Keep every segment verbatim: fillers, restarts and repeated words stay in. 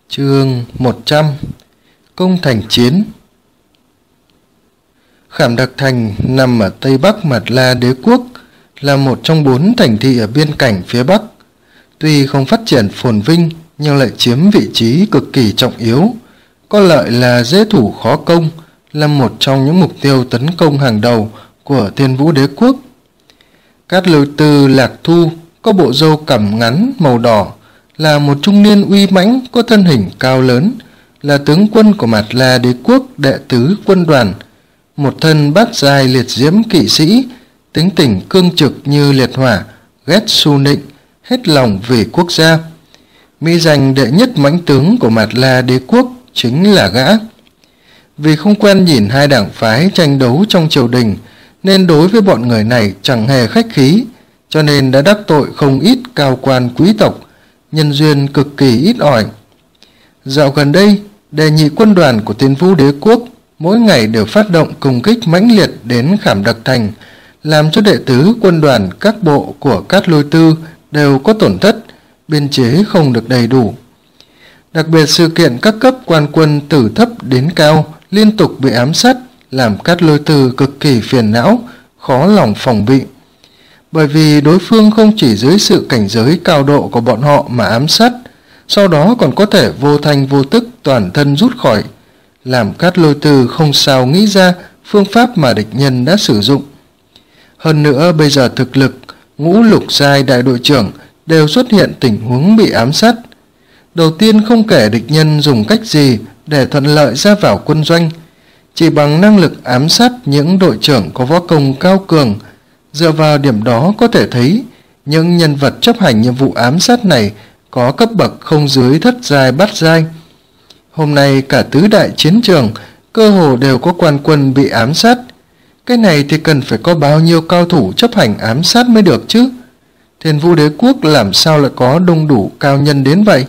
Chương một trăm. Công thành chiến. Khảm Đặc Thành nằm ở tây bắc Mạt La Đế quốc, là một trong bốn thành thị ở biên cảnh phía bắc. Tuy không phát triển phồn vinh nhưng lại chiếm vị trí cực kỳ trọng yếu, có lợi là dễ thủ khó công, là một trong những mục tiêu tấn công hàng đầu của Thiên Vũ Đế quốc. Cát Lôi Tư Lạc Thu có bộ râu cằm ngắn màu đỏ, là một trung niên uy mãnh có thân hình cao lớn, là tướng quân của Mạt La Đế quốc đệ tứ quân đoàn, một thân bát giai liệt diễm kỵ sĩ, tính tình cương trực như liệt hỏa, ghét xu nịnh, hết lòng vì quốc gia. Mỹ danh đệ nhất mãnh tướng của Mạt La Đế quốc chính là gã. Vì không quen nhìn hai đảng phái tranh đấu trong triều đình, nên đối với bọn người này chẳng hề khách khí, cho nên đã đắc tội không ít cao quan quý tộc, nhân duyên cực kỳ ít ỏi. Dạo gần đây, đệ nhị quân đoàn của Thiên Vũ Đế quốc mỗi ngày đều phát động công kích mãnh liệt đến Khảm Đặc Thành, làm cho đệ tứ quân đoàn các bộ của Cát Lôi Tư đều có tổn thất, biên chế không được đầy đủ. Đặc biệt sự kiện các cấp quan quân từ thấp đến cao liên tục bị ám sát, làm Cát Lôi Tư cực kỳ phiền não, khó lòng phòng bị. Bởi vì đối phương không chỉ dưới sự cảnh giới cao độ của bọn họ mà ám sát, sau đó còn có thể vô thanh vô tức toàn thân rút khỏi, làm Cát Lôi Tư không sao nghĩ ra phương pháp mà địch nhân đã sử dụng. Hơn nữa bây giờ thực lực ngũ lục giai đại đội trưởng đều xuất hiện tình huống bị ám sát. Đầu tiên không kể địch nhân dùng cách gì để thuận lợi ra vào quân doanh, chỉ bằng năng lực ám sát những đội trưởng có võ công cao cường. Dựa vào điểm đó có thể thấy những nhân vật chấp hành nhiệm vụ ám sát này có cấp bậc không dưới thất giai bát giai. Hôm nay cả tứ đại chiến trường cơ hồ đều có quan quân bị ám sát. Cái này thì cần phải có bao nhiêu cao thủ chấp hành ám sát mới được chứ? Thiên Vũ Đế quốc làm sao lại có đông đủ cao nhân đến vậy?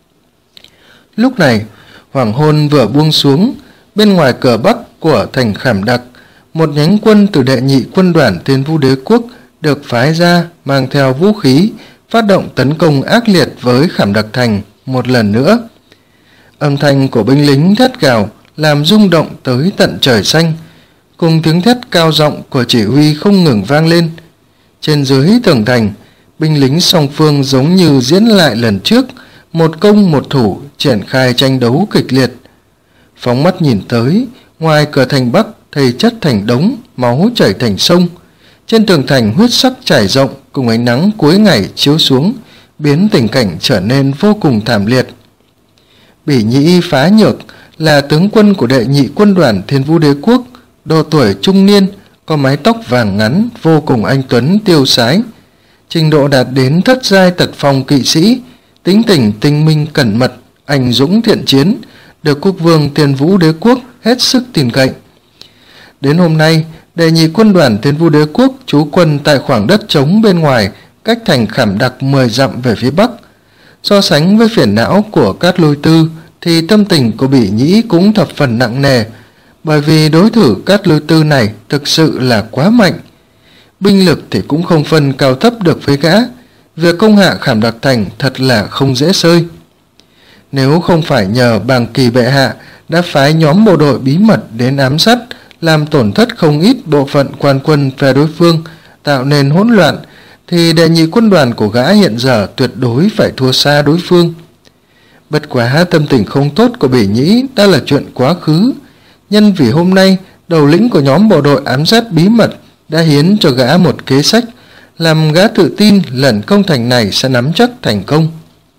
Lúc này, hoàng hôn vừa buông xuống, bên ngoài cửa bắc của thành Khảm Đặc, một nhánh quân từ đệ nhị quân đoàn Thiên Vũ Đế quốc được phái ra mang theo vũ khí, phát động tấn công ác liệt với Khảm Đặc Thành một lần nữa. Âm thanh của binh lính thét gào làm rung động tới tận trời xanh, cùng tiếng thét cao giọng của chỉ huy không ngừng vang lên. Trên dưới tường thành, binh lính song phương giống như diễn lại lần trước, một công một thủ triển khai tranh đấu kịch liệt. Phóng mắt nhìn tới, ngoài cửa thành bắc thây chất thành đống, máu chảy thành sông. Trên tường thành huyết sắc trải rộng cùng ánh nắng cuối ngày chiếu xuống, biến tình cảnh trở nên vô cùng thảm liệt. Bỉ Nhĩ Phá Nhược là tướng quân của đệ nhị quân đoàn Thiên Vũ Đế quốc, độ tuổi trung niên, có mái tóc vàng ngắn, vô cùng anh tuấn tiêu sái. Trình độ đạt đến thất giai tật phong kỵ sĩ, tính tình tinh minh cẩn mật, anh dũng thiện chiến, được quốc vương Thiên Vũ Đế quốc hết sức tin cậy. Đến hôm nay, đệ nhị quân đoàn Thiên Vũ Đế quốc trú quân tại khoảng đất trống bên ngoài, cách thành Khảm Đặc mười dặm về phía bắc. So sánh với phiền não của Cát Lôi Tư thì tâm tình của Bỉ Nhĩ cũng thập phần nặng nề, bởi vì đối thủ Cát Lôi Tư này thực sự là quá mạnh. Binh lực thì cũng không phân cao thấp được với gã, việc công hạ Khảm Đặc Thành thật là không dễ xơi. Nếu không phải nhờ Bàng Kỳ bệ hạ đã phái nhóm bộ đội bí mật đến ám sát, làm tổn thất không ít bộ phận quan quân phe đối phương, tạo nên hỗn loạn, thì đệ nhị quân đoàn của gã hiện giờ tuyệt đối phải thua xa đối phương. Bất quá tâm tình không tốt của Bỉ Nhĩ đã là chuyện quá khứ, nhân vì hôm nay đầu lĩnh của nhóm bộ đội ám sát bí mật đã hiến cho gã một kế sách, làm gã tự tin lần công thành này sẽ nắm chắc thành công.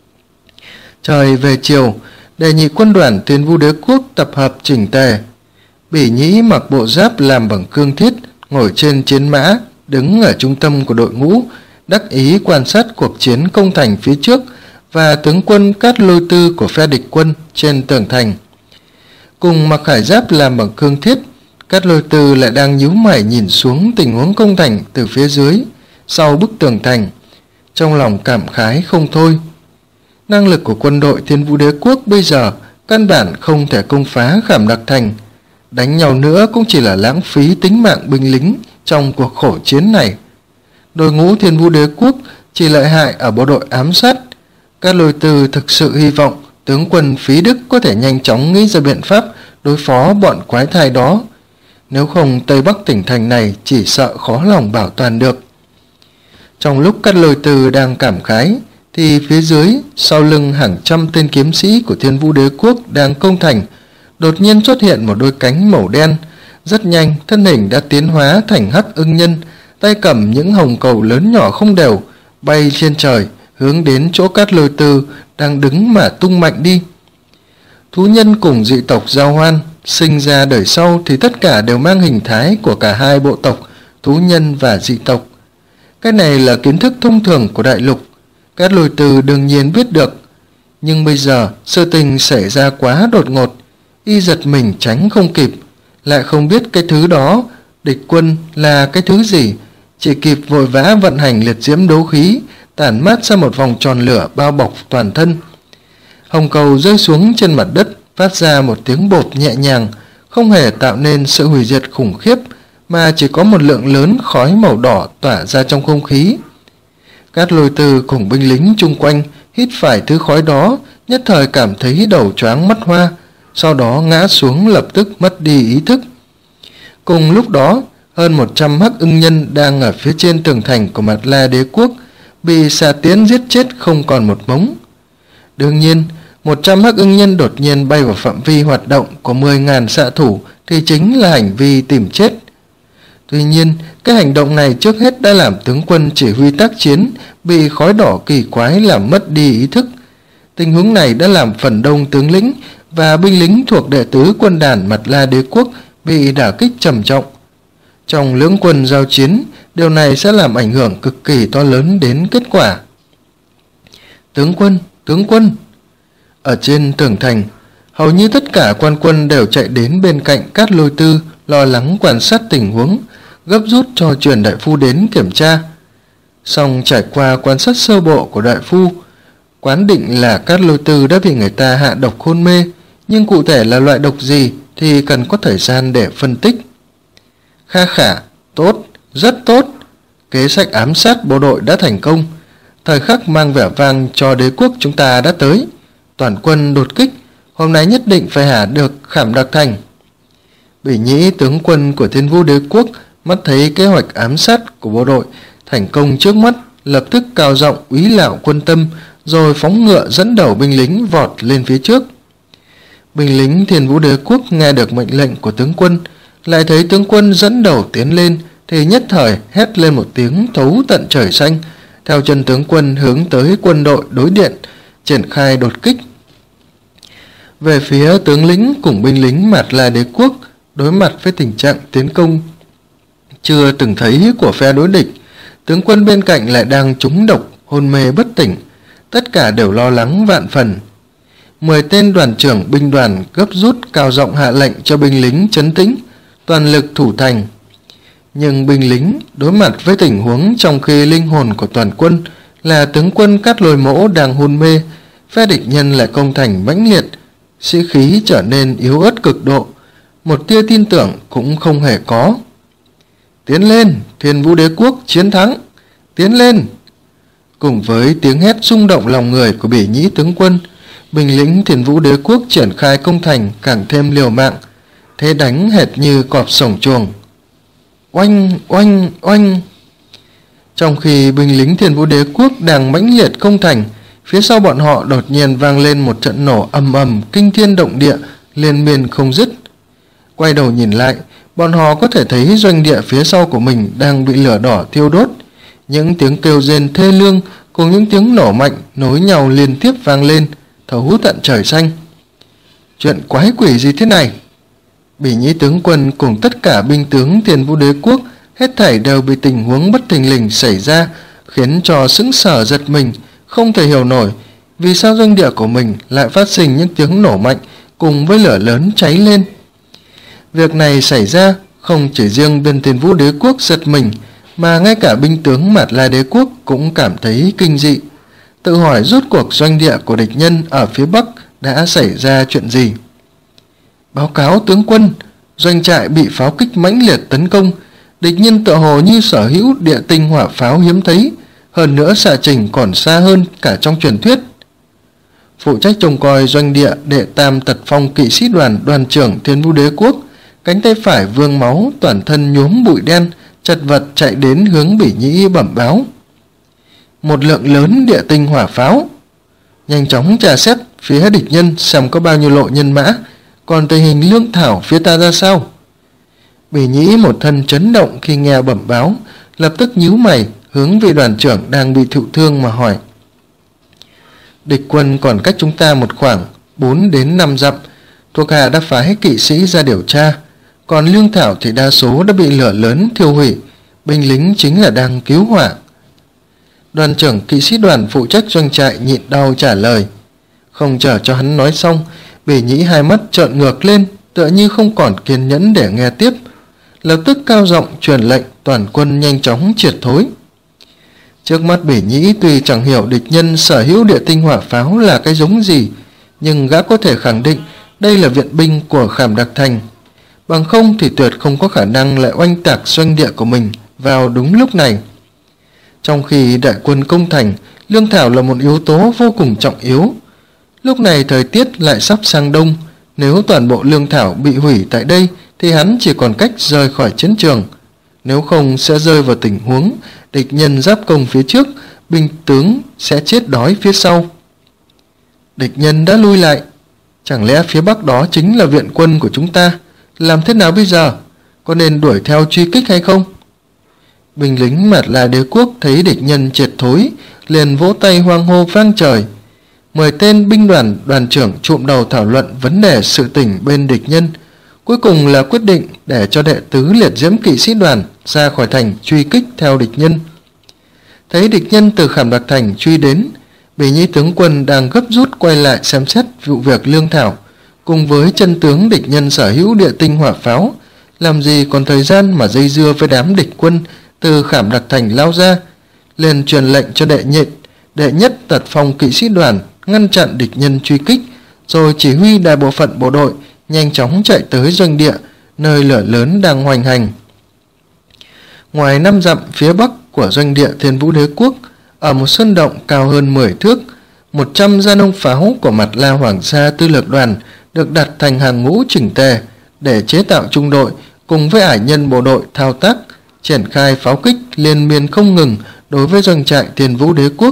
Trời về chiều, đệ nhị quân đoàn Thiên Vũ Đế quốc tập hợp chỉnh tề. Bỉ Nhĩ mặc bộ giáp làm bằng cương thiết, ngồi trên chiến mã, đứng ở trung tâm của đội ngũ, đắc ý quan sát cuộc chiến công thành phía trước và tướng quân Cát Lôi Tư của phe địch quân trên tường thành. Cùng mặc khải giáp làm bằng cương thiết, Cát Lôi Tư lại đang nhíu mày nhìn xuống tình huống công thành từ phía dưới, sau bức tường thành, trong lòng cảm khái không thôi. Năng lực của quân đội Thiên Vũ Đế quốc bây giờ căn bản không thể công phá Khảm Đặc Thành, đánh nhau nữa cũng chỉ là lãng phí tính mạng binh lính trong cuộc khổ chiến này. Đội ngũ Thiên Vũ Đế quốc chỉ lợi hại ở bộ đội ám sát. Cát Lôi Tư thực sự hy vọng tướng quân Phí Đức có thể nhanh chóng nghĩ ra biện pháp đối phó bọn quái thai đó. Nếu không, Tây Bắc tỉnh thành này chỉ sợ khó lòng bảo toàn được. Trong lúc Cát Lôi Từ đang cảm khái, thì phía dưới, sau lưng hàng trăm tên kiếm sĩ của Thiên Vũ Đế Quốc đang công thành, đột nhiên xuất hiện một đôi cánh màu đen. Rất nhanh, thân hình đã tiến hóa thành hắc ưng nhân, tay cầm những hồng cầu lớn nhỏ không đều, bay trên trời, hướng đến chỗ Cát Lôi Từ đang đứng mà tung mạnh đi. Thú nhân cùng dị tộc giao hoan, sinh ra đời sau thì tất cả đều mang hình thái của cả hai bộ tộc, thú nhân và dị tộc. Cái này là kiến thức thông thường của đại lục, Cát Lôi Từ đương nhiên biết được. Nhưng bây giờ sự tình xảy ra quá đột ngột, y giật mình tránh không kịp, lại không biết cái thứ đó, địch quân là cái thứ gì, chỉ kịp vội vã vận hành liệt diễm đấu khí, tản mát ra một vòng tròn lửa bao bọc toàn thân. Hồng cầu rơi xuống trên mặt đất, phát ra một tiếng bột nhẹ nhàng, không hề tạo nên sự hủy diệt khủng khiếp, mà chỉ có một lượng lớn khói màu đỏ tỏa ra trong không khí. Cát Lôi Từ cùng binh lính chung quanh hít phải thứ khói đó, nhất thời cảm thấy đầu choáng mắt hoa, sau đó ngã xuống lập tức mất đi ý thức. Cùng lúc đó, hơn một trăm hắc ưng nhân đang ở phía trên tường thành của Mạt La Đế Quốc bị xà tiến giết chết không còn một mống. Đương nhiên, một trăm hắc ưng nhân đột nhiên bay vào phạm vi hoạt động của mười nghìn xạ thủ thì chính là hành vi tìm chết. Tuy nhiên, cái hành động này trước hết đã làm tướng quân chỉ huy tác chiến bị khói đỏ kỳ quái làm mất đi ý thức. Tình huống này đã làm phần đông tướng lĩnh và binh lính thuộc đệ tứ quân đàn Mạt La Đế Quốc bị đả kích trầm trọng. Trong lưỡng quân giao chiến, điều này sẽ làm ảnh hưởng cực kỳ to lớn đến kết quả. Tướng quân, tướng quân! Ở trên tường thành, hầu như tất cả quan quân đều chạy đến bên cạnh Cát Lôi Tư, lo lắng quan sát tình huống, gấp rút cho truyền đại phu đến kiểm tra. Song trải qua quan sát sơ bộ của đại phu, quán định là Cát Lôi Tư đã bị người ta hạ độc hôn mê, nhưng cụ thể là loại độc gì thì cần có thời gian để phân tích. Kha khả, tốt, rất tốt. Kế sách ám sát bộ đội đã thành công. Thời khắc mang vẻ vang cho đế quốc chúng ta đã tới. Toàn quân đột kích, hôm nay nhất định phải hạ được Khảm Đặc Thành. Bỉ Nhĩ tướng quân của Thiên Vũ Đế Quốc mắt thấy kế hoạch ám sát của bộ đội thành công trước mắt, lập tức cao giọng úy lạo quân tâm, rồi phóng ngựa dẫn đầu binh lính vọt lên phía trước. Binh lính Thiên Vũ Đế Quốc nghe được mệnh lệnh của tướng quân, lại thấy tướng quân dẫn đầu tiến lên thì nhất thời hét lên một tiếng thấu tận trời xanh, theo chân tướng quân hướng tới quân đội đối điện, triển khai đột kích. Về phía tướng lĩnh cùng binh lính Mạt La Đế Quốc, đối mặt với tình trạng tiến công chưa từng thấy của phe đối địch, tướng quân bên cạnh lại đang trúng độc, hôn mê bất tỉnh, tất cả đều lo lắng vạn phần. Mười tên đoàn trưởng binh đoàn gấp rút cao giọng hạ lệnh cho binh lính trấn tĩnh, toàn lực thủ thành. Nhưng binh lính đối mặt với tình huống trong khi linh hồn của toàn quân là tướng quân Cát Lôi Mỗ đang hôn mê, phe địch nhân lại công thành mãnh liệt, sĩ khí trở nên yếu ớt cực độ, một tia tin tưởng cũng không hề có. Tiến lên, Thiên Vũ Đế Quốc chiến thắng, tiến lên! Cùng với tiếng hét rung động lòng người của Bỉ Nhĩ tướng quân, binh lính Thiên Vũ Đế Quốc triển khai công thành càng thêm liều mạng, thế đánh hệt như cọp sổng chuồng. Oanh, oanh, oanh! Trong khi binh lính Thiên Vũ Đế Quốc đang mãnh liệt công thành, phía sau bọn họ đột nhiên vang lên một trận nổ ầm ầm kinh thiên động địa, liên miên không dứt. Quay đầu nhìn lại, bọn họ có thể thấy doanh địa phía sau của mình đang bị lửa đỏ thiêu đốt. Những tiếng kêu rên thê lương cùng những tiếng nổ mạnh nối nhau liên tiếp vang lên, thấu tận trời xanh. Chuyện quái quỷ gì thế này? Bỉ Nhĩ tướng quân cùng tất cả binh tướng Thiên Vũ Đế Quốc hết thảy đều bị tình huống bất thình lình xảy ra, khiến cho sững sờ giật mình, không thể hiểu nổi vì sao doanh địa của mình lại phát sinh những tiếng nổ mạnh cùng với lửa lớn cháy lên. Việc này xảy ra không chỉ riêng bên Thiên Vũ Đế Quốc giật mình, mà ngay cả binh tướng Mạt La Đế Quốc cũng cảm thấy kinh dị, tự hỏi rốt cuộc doanh địa của địch nhân ở phía Bắc đã xảy ra chuyện gì. Báo cáo tướng quân, doanh trại bị pháo kích mãnh liệt tấn công, địch nhân tựa hồ như sở hữu địa tinh hỏa pháo hiếm thấy, hơn nữa xạ trình còn xa hơn cả trong truyền thuyết. phụ trách trông coi doanh địa đệ tam tật phong kỵ sĩ đoàn đoàn trưởng Thiên Vũ Đế Quốc, cánh tay phải vương máu, toàn thân nhuốm bụi đen, chật vật chạy đến hướng Bỉ Nhĩ bẩm báo. Một lượng lớn địa tinh hỏa pháo. Nhanh chóng tra xét phía địch nhân xem có bao nhiêu lộ nhân mã, còn tình hình lương thảo phía ta ra sao? Bỉ Nhĩ một thân chấn động khi nghe bẩm báo, lập tức nhíu mày hướng vị đoàn trưởng đang bị thụ thương mà hỏi. Địch quân còn cách chúng ta một khoảng bốn đến năm dặm, thuộc hạ đã phái kỵ sĩ ra điều tra, còn lương thảo thì đa số đã bị lửa lớn thiêu hủy, binh lính chính là đang cứu hỏa. Đoàn trưởng kỵ sĩ đoàn phụ trách doanh trại nhịn đau trả lời. Không chờ cho hắn nói xong, Bỉ Nhĩ hai mắt trợn ngược lên, tựa như không còn kiên nhẫn để nghe tiếp, lập tức cao giọng truyền lệnh toàn quân nhanh chóng triệt thối. Trước mắt Bỉ Nhĩ tuy chẳng hiểu địch nhân sở hữu địa tinh hỏa pháo là cái giống gì, nhưng gã có thể khẳng định đây là viện binh của Khảm Đặc Thành, bằng không thì tuyệt không có khả năng lại oanh tạc doanh địa của mình vào đúng lúc này. Trong khi đại quân công thành, lương thảo là một yếu tố vô cùng trọng yếu. Lúc này thời tiết lại sắp sang đông, nếu toàn bộ lương thảo bị hủy tại đây thì hắn chỉ còn cách rời khỏi chiến trường, nếu không sẽ rơi vào tình huống địch nhân giáp công phía trước, binh tướng sẽ chết đói phía sau. Địch nhân đã lui lại, chẳng lẽ phía bắc đó chính là viện quân của chúng ta? Làm thế nào bây giờ? Có nên đuổi theo truy kích hay không? Binh lính Mạt La Đế Quốc thấy địch nhân triệt thối, liền vỗ tay hoang hô vang trời. Mười tên binh đoàn đoàn trưởng trụm đầu thảo luận vấn đề sự tình bên địch nhân, cuối cùng là quyết định để cho đệ tứ liệt diễm kỵ sĩ đoàn ra khỏi thành truy kích theo địch nhân. Thấy địch nhân từ Khảm Đặc Thành truy đến, Bỉ Nhĩ tướng quân đang gấp rút quay lại xem xét vụ việc lương thảo, cùng với chân tướng địch nhân sở hữu địa tinh hỏa pháo, làm gì còn thời gian mà dây dưa với đám địch quân từ Khảm Đặc Thành lao ra, liền truyền lệnh cho đệ nhị, đệ nhất tật phong kỵ sĩ đoàn ngăn chặn địch nhân truy kích, rồi chỉ huy đại bộ phận bộ đội nhanh chóng chạy tới doanh địa nơi lửa lớn đang hoành hành. Ngoài năm dặm phía bắc của doanh địa Thiên Vũ Đế Quốc, ở một sơn động cao hơn mười thước, một trăm gia nông pháo của Mạt La Hoàng gia Tư lược đoàn được đặt thành hàng ngũ chỉnh tề để chế tạo trung đội, cùng với ải nhân bộ đội thao tác triển khai pháo kích liên miên không ngừng đối với doanh trại Thiên Vũ Đế Quốc.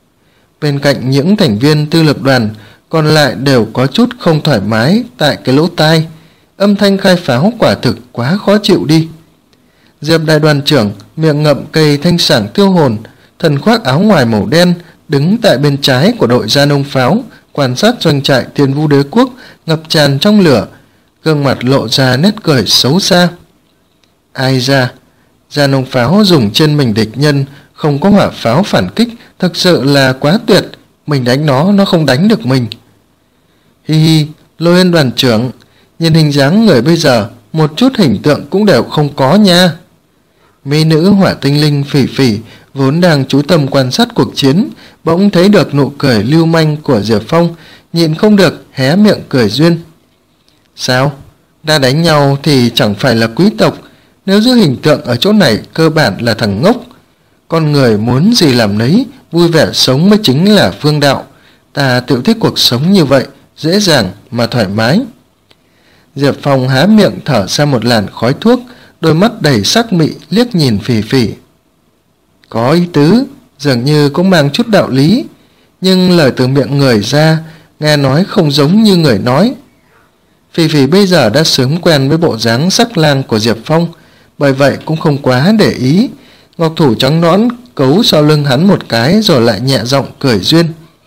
Bên cạnh những thành viên tư lược đoàn, còn lại đều có chút không thoải mái tại cái lỗ tai, âm thanh khai pháo quả thực quá khó chịu đi. Diệp đại đoàn trưởng miệng ngậm cây thanh sảng tiêu hồn, thân khoác áo ngoài màu đen, đứng tại bên trái của đội gia nông pháo, quan sát doanh trại Thiên Vũ Đế Quốc ngập tràn trong lửa, gương mặt lộ ra nét cười xấu xa. Ai ra, gia nông pháo dùng trên mình địch nhân, không có hỏa pháo phản kích, thực sự là quá tuyệt, mình đánh nó, nó không đánh được mình. Hi hi, Lôi Ân đoàn trưởng, nhìn hình dáng người bây giờ, một chút hình tượng cũng đều không có nha. Mỹ nữ hỏa tinh linh Phỉ Phỉ vốn đang chú tâm quan sát cuộc chiến, bỗng thấy được nụ cười lưu manh của Diệp Phong, nhịn không được hé miệng cười duyên. Sao? Đã đánh nhau thì chẳng phải là quý tộc, nếu giữ hình tượng ở chỗ này cơ bản là thằng ngốc. Con người muốn gì làm nấy, vui vẻ sống mới chính là phương đạo. Ta tự thích cuộc sống như vậy, dễ dàng mà thoải mái. Diệp Phong há miệng thở ra một làn khói thuốc, đôi mắt đầy sắc mị liếc nhìn Phỉ Phỉ. Có ý tứ, dường như cũng mang chút đạo lý, nhưng lời từ miệng người ra nghe nói không giống như người nói. Phỉ Phỉ bây giờ đã sớm quen với bộ dáng sắc lang của Diệp Phong, bởi vậy cũng không quá để ý. Ngọc thủ trắng nõn cấu sau lưng hắn một cái, rồi lại nhẹ giọng cười duyên.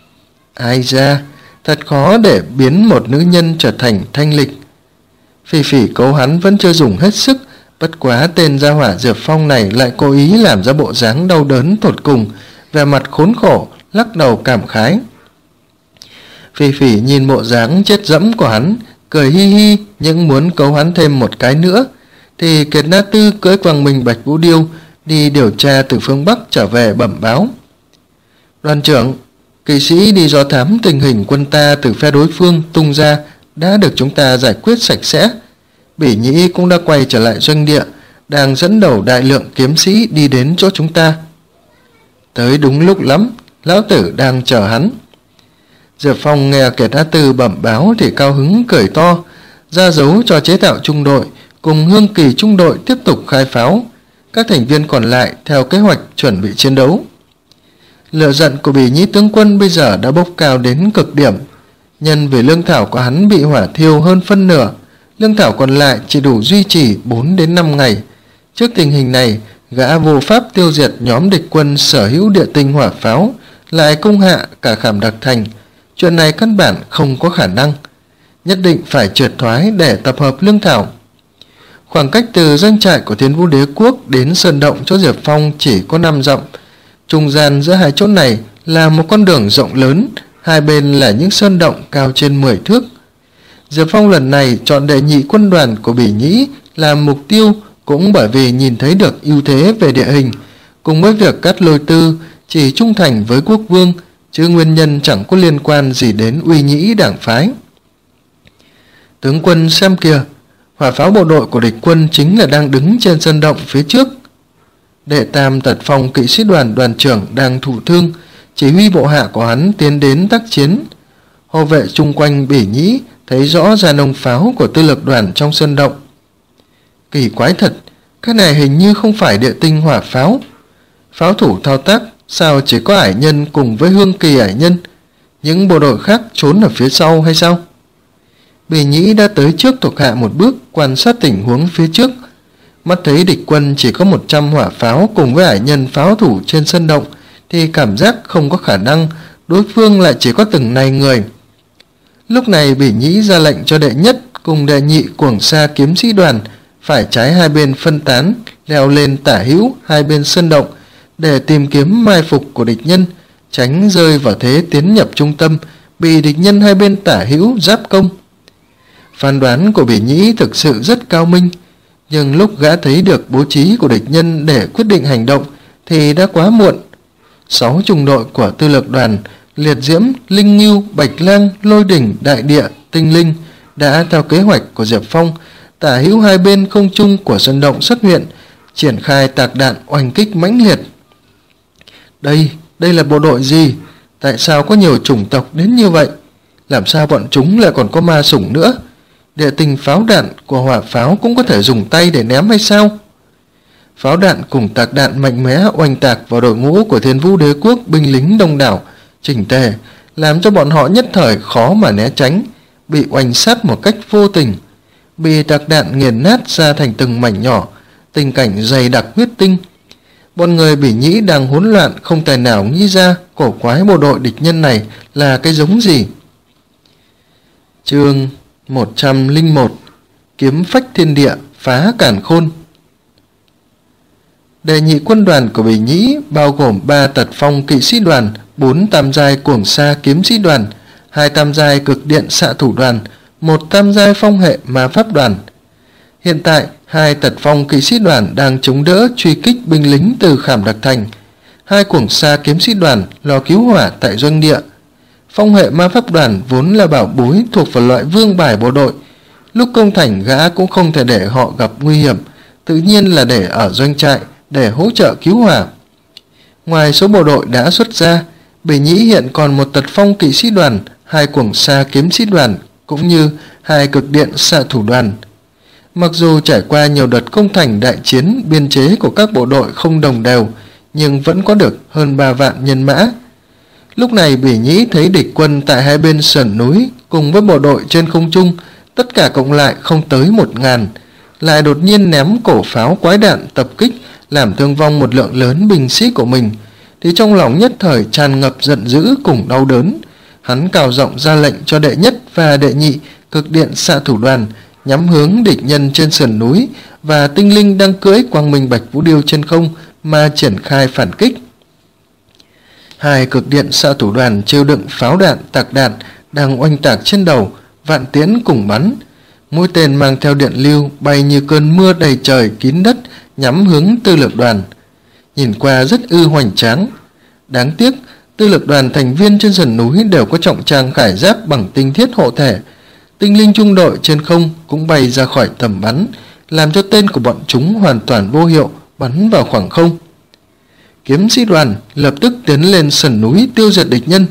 Ai ra, thật khó để biến một nữ nhân trở thành thanh lịch. Phỉ Phỉ cấu hắn vẫn chưa dùng hết sức, bất quá tên gia hỏa Diệp Phong này lại cố ý làm ra bộ dáng đau đớn tột cùng, vẻ mặt khốn khổ, lắc đầu cảm khái. Phỉ Phỉ nhìn bộ dáng chết dẫm của hắn, cười hi hi, nhưng muốn cấu hắn thêm một cái nữa, thì Kiệt Na Tư cưỡi Quang Minh Bạch Vũ Điêu đi điều tra từ phương Bắc trở về bẩm báo. Đoàn trưởng, kỵ sĩ đi dò thám tình hình quân ta từ phe đối phương tung ra đã được chúng ta giải quyết sạch sẽ. Bỉ Nhĩ cũng đã quay trở lại doanh địa, đang dẫn đầu đại lượng kiếm sĩ đi đến chỗ chúng ta. Tới đúng lúc lắm, lão tử đang chờ hắn. Diệp Phong nghe Kiệt Á Tư bẩm báo thì cao hứng cười to, ra dấu cho chế tạo trung đội, cùng Hương Kỳ trung đội tiếp tục khai pháo. Các thành viên còn lại theo kế hoạch chuẩn bị chiến đấu. Lửa giận của Bỉ Nhĩ tướng quân bây giờ đã bốc cao đến cực điểm. Nhân vì lương thảo của hắn bị hỏa thiêu hơn phân nửa, lương thảo còn lại chỉ đủ duy trì bốn đến năm ngày. Trước tình hình này, gã vô pháp tiêu diệt nhóm địch quân sở hữu địa tinh hỏa pháo, lại công hạ cả Khảm Đặc Thành. Chuyện này căn bản không có khả năng. Nhất định phải triệt thoái để tập hợp lương thảo. Khoảng cách từ doanh trại của Thiên Vũ Đế Quốc đến sơn động chỗ Diệp Phong chỉ có năm dặm. Trung gian giữa hai chỗ này là một con đường rộng lớn, hai bên là những sơn động cao trên mười thước. Diệp Phong lần này chọn đệ nhị quân đoàn của Bỉ Nhĩ làm mục tiêu, cũng bởi vì nhìn thấy được ưu thế về địa hình, cùng với việc Cát Lôi Tư chỉ trung thành với quốc vương, chứ nguyên nhân chẳng có liên quan gì đến Uy Nhĩ đảng phái. Tướng quân xem kìa, hỏa pháo bộ đội của địch quân chính là đang đứng trên sân động phía trước. Đệ tam Tật Phong kỵ sĩ đoàn đoàn trưởng đang thụ thương, chỉ huy bộ hạ của hắn tiến đến tác chiến. Hộ vệ chung quanh Bỉ Nhĩ thấy rõ ra nòng pháo của tư lực đoàn trong sân động. Kỳ quái thật, cái này hình như không phải địa tinh hỏa pháo. Pháo thủ thao tác sao chỉ có ải nhân cùng với Hương Kỳ ải nhân, những bộ đội khác trốn ở phía sau hay sao? Bỉ Nhĩ đã tới trước thuộc hạ một bước quan sát tình huống phía trước. Mắt thấy địch quân chỉ có một trăm hỏa pháo cùng với ải nhân pháo thủ trên sân động thì cảm giác không có khả năng đối phương lại chỉ có từng này người. Lúc này Bỉ Nhĩ ra lệnh cho đệ nhất cùng đệ nhị Cuồng Sa kiếm sĩ đoàn phải trái hai bên phân tán, leo lên tả hữu hai bên sân động để tìm kiếm mai phục của địch nhân, tránh rơi vào thế tiến nhập trung tâm, bị địch nhân hai bên tả hữu giáp công. Phán đoán của Bỉ Nhĩ thực sự rất cao minh, nhưng lúc gã thấy được bố trí của địch nhân để quyết định hành động thì đã quá muộn. Sáu trung đội của tư lược đoàn Liệt Diễm, Linh Ngưu, Bạch Lang, Lôi Đỉnh, Đại Địa, Tinh Linh đã theo kế hoạch của Diệp Phong tả hữu hai bên không trung của sân động xuất hiện, triển khai tạc đạn oanh kích mãnh liệt. Đây, đây là bộ đội gì? Tại sao có nhiều chủng tộc đến như vậy? Làm sao bọn chúng lại còn có ma sủng nữa? Địa tinh pháo đạn của hỏa pháo cũng có thể dùng tay để ném hay sao? Pháo đạn cùng tạc đạn mạnh mẽ oanh tạc vào đội ngũ của Thiên Vũ Đế Quốc binh lính đông đảo, chỉnh tề, làm cho bọn họ nhất thời khó mà né tránh, bị oanh sát một cách vô tình, bị tạc đạn nghiền nát ra thành từng mảnh nhỏ, tình cảnh dày đặc huyết tinh. Bọn người Bỉ Nhĩ đang hỗn loạn, không thể nào nghĩ ra cổ quái bộ đội địch nhân này là cái giống gì. Chương một trăm lẻ một Kiếm phách thiên địa, phá càn khôn. Đệ nhị quân đoàn của Bỉ Nhĩ bao gồm ba Tật Phong kỵ sĩ đoàn, bốn tam giai Cuồng Sa kiếm sĩ đoàn, hai tam giai Cực Điện xạ thủ đoàn, một tam giai Phong hệ ma pháp đoàn. Hiện tại, hai Tật Phong kỵ sĩ đoàn đang chống đỡ truy kích binh lính từ Khảm Đặc Thành, hai Cuồng Sa kiếm sĩ đoàn lo cứu hỏa tại doanh địa. Phong hệ ma pháp đoàn vốn là bảo bối thuộc vào loại vương bài bộ đội, lúc công thành gã cũng không thể để họ gặp nguy hiểm, tự nhiên là để ở doanh trại để hỗ trợ cứu hỏa. Ngoài số bộ đội đã xuất ra, Bỉ Nhĩ hiện còn một Tật Phong kỵ sĩ đoàn, hai Cuồng Sa kiếm sĩ đoàn cũng như hai Cực Điện xạ thủ đoàn. Mặc dù trải qua nhiều đợt công thành đại chiến, biên chế của các bộ đội không đồng đều, nhưng vẫn có được hơn ba vạn nhân mã. Lúc này Bỉ Nhĩ thấy địch quân tại hai bên sườn núi cùng với bộ đội trên không trung, tất cả cộng lại không tới một ngàn, lại đột nhiên ném cổ pháo quái đạn tập kích, làm thương vong một lượng lớn binh sĩ của mình, thì trong lòng nhất thời tràn ngập giận dữ cùng đau đớn. Hắn cào giọng ra lệnh cho đệ nhất và đệ nhị Cực Điện xạ thủ đoàn nhắm hướng địch nhân trên sườn núi và Tinh Linh đang cưỡi Quang Minh Bạch Vũ Điêu trên không mà triển khai phản kích. Hai Cực Điện xạ thủ đoàn trêu đựng pháo đạn tạc đạn đang oanh tạc trên đầu, vạn tiễn cùng bắn. Mũi tên mang theo điện lưu bay như cơn mưa đầy trời kín đất, nhắm hướng tư lược đoàn. Nhìn qua rất ư hoành tráng. Đáng tiếc, tư lược đoàn thành viên trên sườn núi đều có trọng trang khải giáp bằng tinh thiết hộ thể. Tinh linh trung đội trên không cũng bay ra khỏi tầm bắn, làm cho tên của bọn chúng hoàn toàn vô hiệu, bắn vào khoảng không. Kiếm sĩ đoàn lập tức tiến lên sườn núi tiêu diệt địch nhân.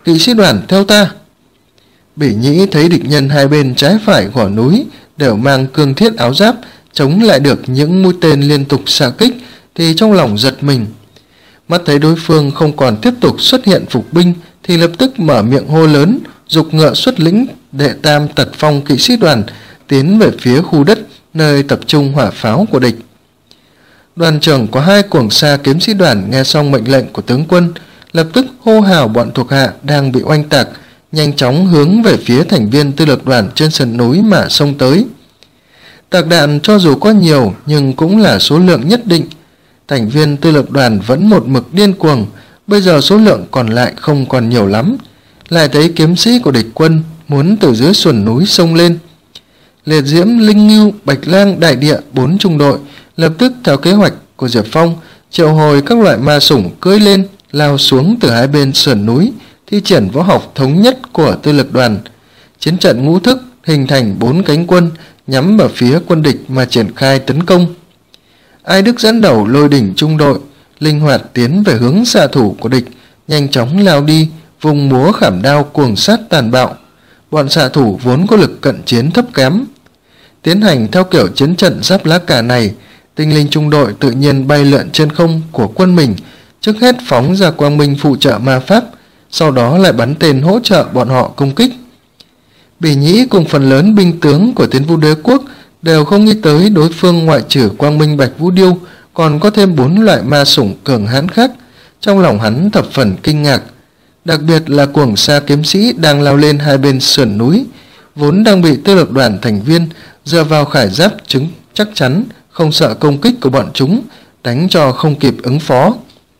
kỵ sĩ đoàn theo ta. Bỉ Nhĩ thấy địch nhân hai bên trái phải gò núi đều mang cương thiết áo giáp, chống lại được những mũi tên liên tục xạ kích, thì trong lòng giật mình. Mắt thấy đối phương không còn tiếp tục xuất hiện phục binh, thì lập tức mở miệng hô lớn, giục ngựa xuất lĩnh đệ tam tật phong kỵ sĩ đoàn tiến về phía khu đất nơi tập trung hỏa pháo của địch. Đoàn trưởng của hai cuồng sa kiếm sĩ đoàn nghe xong mệnh lệnh của tướng quân, lập tức hô hào bọn thuộc hạ đang bị oanh tạc, nhanh chóng hướng về phía thành viên tư lược đoàn trên sườn núi mà xông tới. Tạc đạn cho dù có nhiều nhưng cũng là số lượng nhất định. Thành viên tư lược đoàn vẫn một mực điên cuồng, bây giờ số lượng còn lại không còn nhiều lắm. Lại thấy kiếm sĩ của địch quân muốn từ dưới sườn núi xông lên. Liệt Diễm, Linh Ngưu, Bạch Lang, Đại Địa bốn trung đội lập tức theo kế hoạch của Diệp Phong triệu hồi các loại ma sủng cưỡi lên, lao xuống từ hai bên sườn núi, thi triển võ học thống nhất của tư lực đoàn. Chiến trận ngũ thức hình thành bốn cánh quân nhắm vào phía quân địch mà triển khai tấn công. Ai Đức dẫn đầu Lôi Đỉnh trung đội linh hoạt tiến về hướng xạ thủ của địch, nhanh chóng lao đi, vùng múa khảm đao cuồng sát tàn bạo. Bọn xạ thủ vốn có lực cận chiến thấp kém. Tiến hành theo kiểu chiến trận giáp lá cà này, Tinh Linh trung đội tự nhiên bay lượn trên không của quân mình, trước hết phóng ra quang minh phụ trợ ma pháp, sau đó lại bắn tên hỗ trợ bọn họ công kích. Bỉ Nhĩ cùng phần lớn binh tướng của Thiên Vũ Đế quốc đều không nghĩ tới đối phương ngoại trừ quang minh Bạch Vũ Điêu còn có thêm bốn loại ma sủng cường hãn khác. Trong lòng hắn thập phần kinh ngạc, đặc biệt là cuồng sa kiếm sĩ đang lao lên hai bên sườn núi, vốn đang bị tư lược đoàn thành viên dựa vào khải giáp chứng chắc chắn không sợ công kích của bọn chúng, đánh cho không kịp ứng phó.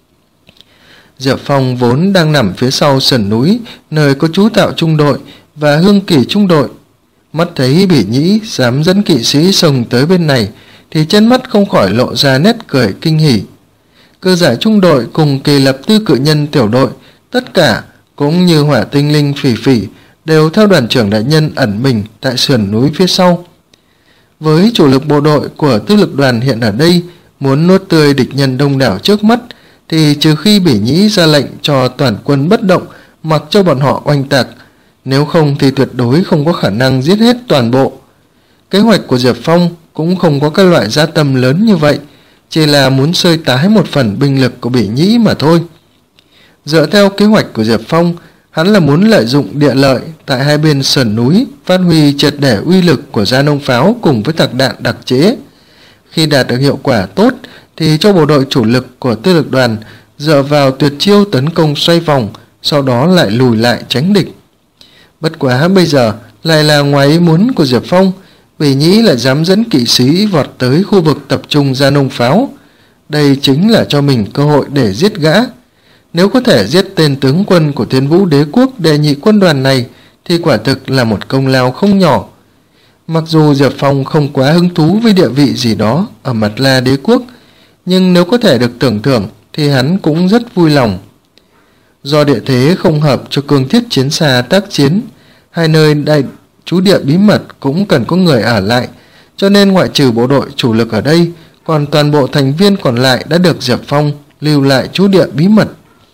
Diệp Phong vốn đang nằm phía sau sườn núi nơi có trú tạo trung đội và Hương Kỳ trung đội, mắt thấy Bỉ Nhĩ dám dẫn kỵ sĩ xông tới bên này thì trên mắt không khỏi lộ ra nét cười kinh hỉ. Cơ giải trung đội cùng Kỳ Lập Tư cự nhân tiểu đội, tất cả cũng như Hỏa Tinh Linh Phỉ Phỉ đều theo đoàn trưởng đại nhân ẩn mình tại sườn núi phía sau. Với chủ lực bộ đội của tư lực đoàn hiện ở đây, muốn nuốt tươi địch nhân đông đảo trước mắt thì trừ khi Bỉ Nhĩ ra lệnh cho toàn quân bất động, mặc cho bọn họ oanh tạc, nếu không thì tuyệt đối không có khả năng giết hết toàn bộ. Kế hoạch của Diệp Phong cũng không có cái loại gia tâm lớn như vậy, chỉ là muốn xơi tái một phần binh lực của Bỉ Nhĩ mà thôi. Dựa theo kế hoạch của Diệp Phong, hắn là muốn lợi dụng địa lợi tại hai bên sườn núi, phát huy triệt để uy lực của gia nông pháo cùng với tạc đạn đặc chế. Khi đạt được hiệu quả tốt thì cho bộ đội chủ lực của tư lực đoàn dựa vào tuyệt chiêu tấn công xoay vòng, sau đó lại lùi lại tránh địch. Bất quá bây giờ lại là ngoài ý muốn của Diệp Phong, Bỉ Nhĩ lại dám dẫn kỵ sĩ vọt tới khu vực tập trung gia nông pháo. Đây chính là cho mình cơ hội để giết gã. Nếu có thể giết tên tướng quân của Thiên Vũ Đế quốc đệ nhị quân đoàn này thì quả thực là một công lao không nhỏ. Mặc dù Diệp Phong không quá hứng thú với địa vị gì đó ở Mặt La Đế quốc, nhưng nếu có thể được tưởng thưởng thì hắn cũng rất vui lòng. Do địa thế không hợp cho cương thiết chiến xa tác chiến, hai nơi đại trú địa bí mật cũng cần có người ở lại, cho nên ngoại trừ bộ đội chủ lực ở đây, còn toàn bộ thành viên còn lại đã được Diệp Phong lưu lại trú địa bí mật.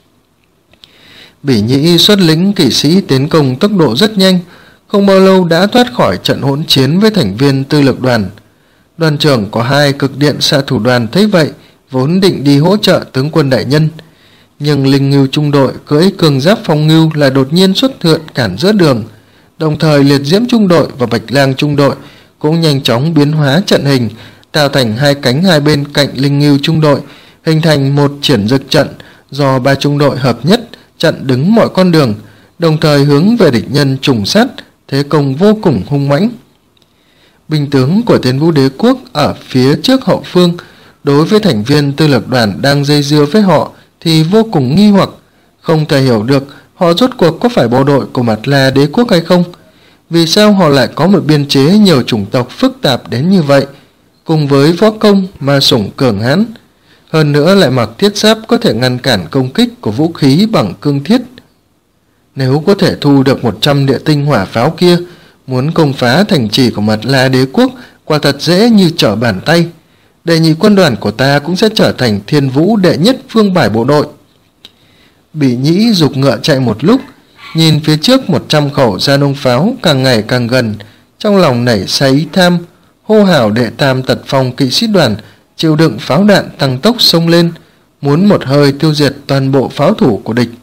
Bỉ Nhĩ xuất lĩnh kỵ sĩ tiến công tốc độ rất nhanh, không bao lâu đã thoát khỏi trận hỗn chiến với thành viên tư lực đoàn. Đoàn trưởng có hai cực điện xạ thủ đoàn thấy vậy, vốn định đi hỗ trợ tướng quân đại nhân, nhưng Linh Ngưu trung đội cưỡi cường giáp phong ngưu là đột nhiên xuất hiện cản giữa đường. Đồng thời Liệt Diễm trung đội và Bạch Lang trung đội cũng nhanh chóng biến hóa trận hình, tạo thành hai cánh hai bên cạnh Linh Ngưu trung đội, hình thành một triển dực trận do ba trung đội hợp nhất, chặn đứng mọi con đường, đồng thời hướng về địch nhân trùng sát, thế công vô cùng hung mãnh. Binh tướng của Thiên Vũ Đế quốc ở phía trước hậu phương, đối với thành viên tư lực đoàn đang dây dưa với họ thì vô cùng nghi hoặc, không thể hiểu được họ rốt cuộc có phải bộ đội của Mặt La Đế quốc hay không. Vì sao họ lại có một biên chế nhiều chủng tộc phức tạp đến như vậy, cùng với võ công ma sủng cường hãn, hơn nữa lại mặc thiết giáp có thể ngăn cản công kích của vũ khí bằng cương thiết. Nếu có thể thu được một trăm địa tinh hỏa pháo kia, muốn công phá thành trì của Mặt La Đế quốc quả thật dễ như trở bàn tay. Đệ nhị quân đoàn của ta cũng sẽ trở thành Thiên Vũ đệ nhất phương bài bộ đội. Bỉ Nhĩ giục ngựa chạy một lúc, nhìn phía trước một trăm khẩu gia nông pháo càng ngày càng gần, trong lòng nảy say ý tham, hô hào đệ tam tật phong kỵ sĩ đoàn chịu đựng pháo đạn tăng tốc xông lên, muốn một hơi tiêu diệt toàn bộ pháo thủ của địch.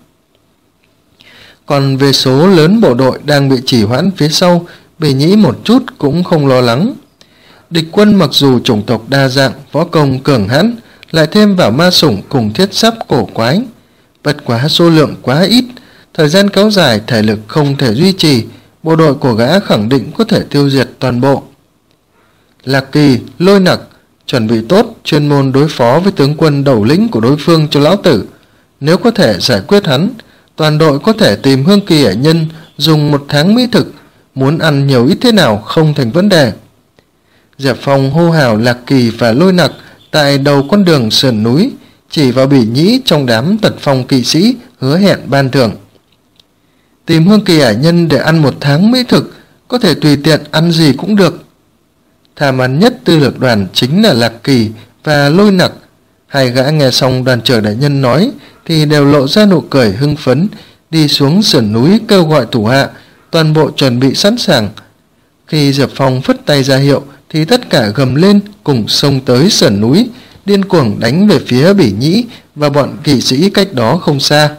Còn về số lớn bộ đội đang bị trì hoãn phía sau, Bỉ Nhĩ một chút cũng không lo lắng. Địch quân mặc dù chủng tộc đa dạng, võ công cường hãn, lại thêm vào ma sủng cùng thiết giáp cổ quái, bất quá số lượng quá ít, thời gian kéo dài thể lực không thể duy trì, bộ đội của gã khẳng định có thể tiêu diệt toàn bộ. Lạc Kỳ, Lôi Nặc, chuẩn bị tốt chuyên môn đối phó với tướng quân đầu lĩnh của đối phương cho lão tử. Nếu có thể giải quyết hắn, toàn đội có thể tìm Hương Kỳ Hải Nhân dùng một tháng mỹ thực, muốn ăn nhiều ít thế nào không thành vấn đề. Diệp Phong hô hào Lạc Kỳ và Lôi Nặc tại đầu con đường sườn núi, chỉ vào Bỉ Nhĩ trong đám tật phong kỵ sĩ, hứa hẹn ban thưởng. Tìm Hương Kỳ Hải Nhân để ăn một tháng mỹ thực, có thể tùy tiện ăn gì cũng được. Tham ăn nhất tư lược đoàn chính là Lạc Kỳ và Lôi Nặc. Hai gã nghe xong đoàn trưởng đại nhân nói thì đều lộ ra nụ cười hưng phấn, đi xuống sườn núi kêu gọi thủ hạ, toàn bộ chuẩn bị sẵn sàng. Khi Diệp Phong phất tay ra hiệu thì tất cả gầm lên cùng xông tới sườn núi, điên cuồng đánh về phía Bỉ Nhĩ và bọn kỵ sĩ cách đó không xa.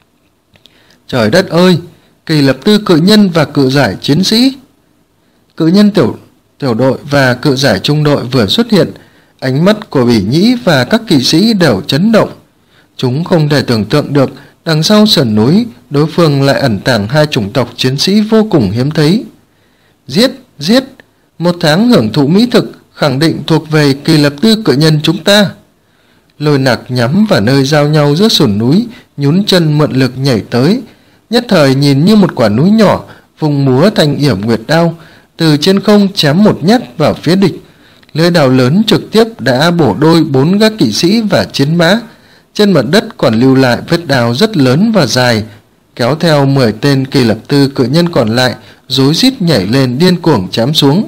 Trời đất ơi, Kỳ lập tư cự nhân và cự giải chiến sĩ. Cự nhân tiểu tiểu đội và cự giải trung đội vừa xuất hiện, ánh mắt của Bỉ Nhĩ và các kỵ sĩ đều chấn động. Chúng không thể tưởng tượng được đằng sau sườn núi đối phương lại ẩn tàng hai chủng tộc chiến sĩ vô cùng hiếm thấy. Giết, giết, một tháng hưởng thụ mỹ thực khẳng định thuộc về Kỳ lập tư cự nhân chúng ta. Lôi Nặc nhắm vào nơi giao nhau giữa sườn núi, nhún chân mượn lực nhảy tới, nhất thời nhìn như một quả núi nhỏ, vùng múa thành yểm nguyệt đao, từ trên không chém một nhát vào phía địch. Lưỡi đao lớn trực tiếp đã bổ đôi bốn gã kỵ sĩ và chiến mã, trên mặt đất còn lưu lại vết đao rất lớn và dài, kéo theo mười tên Kỳ lập tư cự nhân còn lại rối rít nhảy lên điên cuồng chém xuống.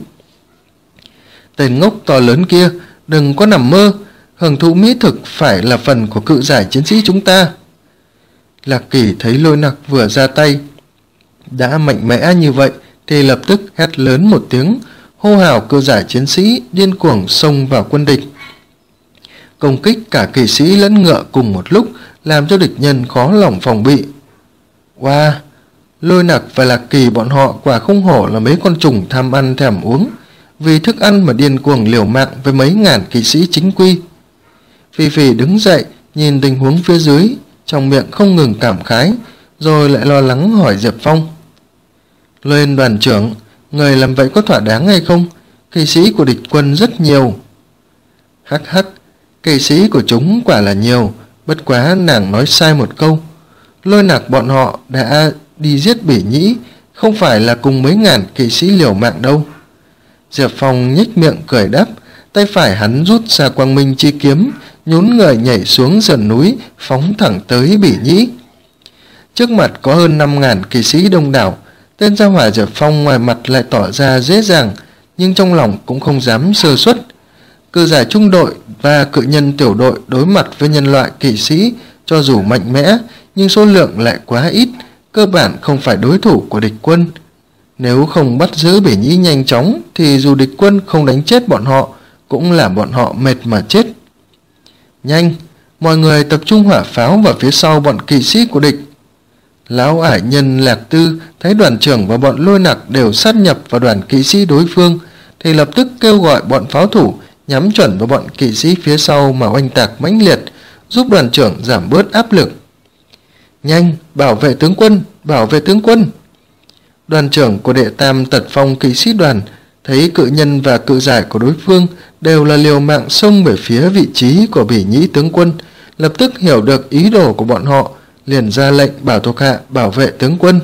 Tên ngốc to lớn kia, đừng có nằm mơ, hưởng thụ mỹ thực phải là phần của cự giải chiến sĩ chúng ta. Lạc Kỳ thấy Lôi Nặc vừa ra tay đã mạnh mẽ như vậy thì lập tức hét lớn một tiếng, hô hào cự giải chiến sĩ điên cuồng xông vào quân địch, công kích cả kỵ sĩ lẫn ngựa cùng một lúc, làm cho địch nhân khó lòng phòng bị. Wow, Lôi Nặc và Lạc Kỳ bọn họ quả không hổ là mấy con trùng tham ăn thèm uống, vì thức ăn mà điên cuồng liều mạng với mấy ngàn kỵ sĩ chính quy. Phi Phi đứng dậy nhìn tình huống phía dưới, trong miệng không ngừng cảm khái, rồi lại lo lắng hỏi Diệp Phong. Lên đoàn trưởng, người làm vậy có thỏa đáng hay không? Kỵ sĩ của địch quân rất nhiều. Hắc hắc, kỵ sĩ của chúng quả là nhiều, bất quá nàng nói sai một câu. Lôi Nặc bọn họ đã đi giết Bỉ Nhĩ, không phải là cùng mấy ngàn kỵ sĩ liều mạng đâu. Diệp Phong nhếch miệng cười đáp, tay phải hắn rút ra quang minh chi kiếm, nhún người nhảy xuống sườn núi, phóng thẳng tới Bỉ Nhĩ. Trước mặt có hơn năm ngàn kỵ sĩ đông đảo, tên gia hỏa Diệp Phong ngoài mặt lại tỏ ra dễ dàng, nhưng trong lòng cũng không dám sơ suất. Cự giải trung đội và cự nhân tiểu đội đối mặt với nhân loại kỵ sĩ, cho dù mạnh mẽ, nhưng số lượng lại quá ít, cơ bản không phải đối thủ của địch quân. Nếu không bắt giữ Bỉ Nhĩ nhanh chóng, thì dù địch quân không đánh chết bọn họ, cũng làm bọn họ mệt mà chết. Nhanh, mọi người tập trung hỏa pháo vào phía sau bọn kỵ sĩ của địch. Lão ải nhân Lạc Tư thấy đoàn trưởng và bọn Lôi Nặc đều sát nhập vào đoàn kỵ sĩ đối phương, thì lập tức kêu gọi bọn pháo thủ nhắm chuẩn vào bọn kỵ sĩ phía sau mà oanh tạc mãnh liệt, giúp đoàn trưởng giảm bớt áp lực. Nhanh, bảo vệ tướng quân, bảo vệ tướng quân. Đoàn trưởng của đệ tam tật phong kỵ sĩ đoàn thấy cự nhân và cự giải của đối phương đều là liều mạng xông về phía vị trí của Bỉ Nhĩ tướng quân, lập tức hiểu được ý đồ của bọn họ, liền ra lệnh bảo thuộc hạ bảo vệ tướng quân.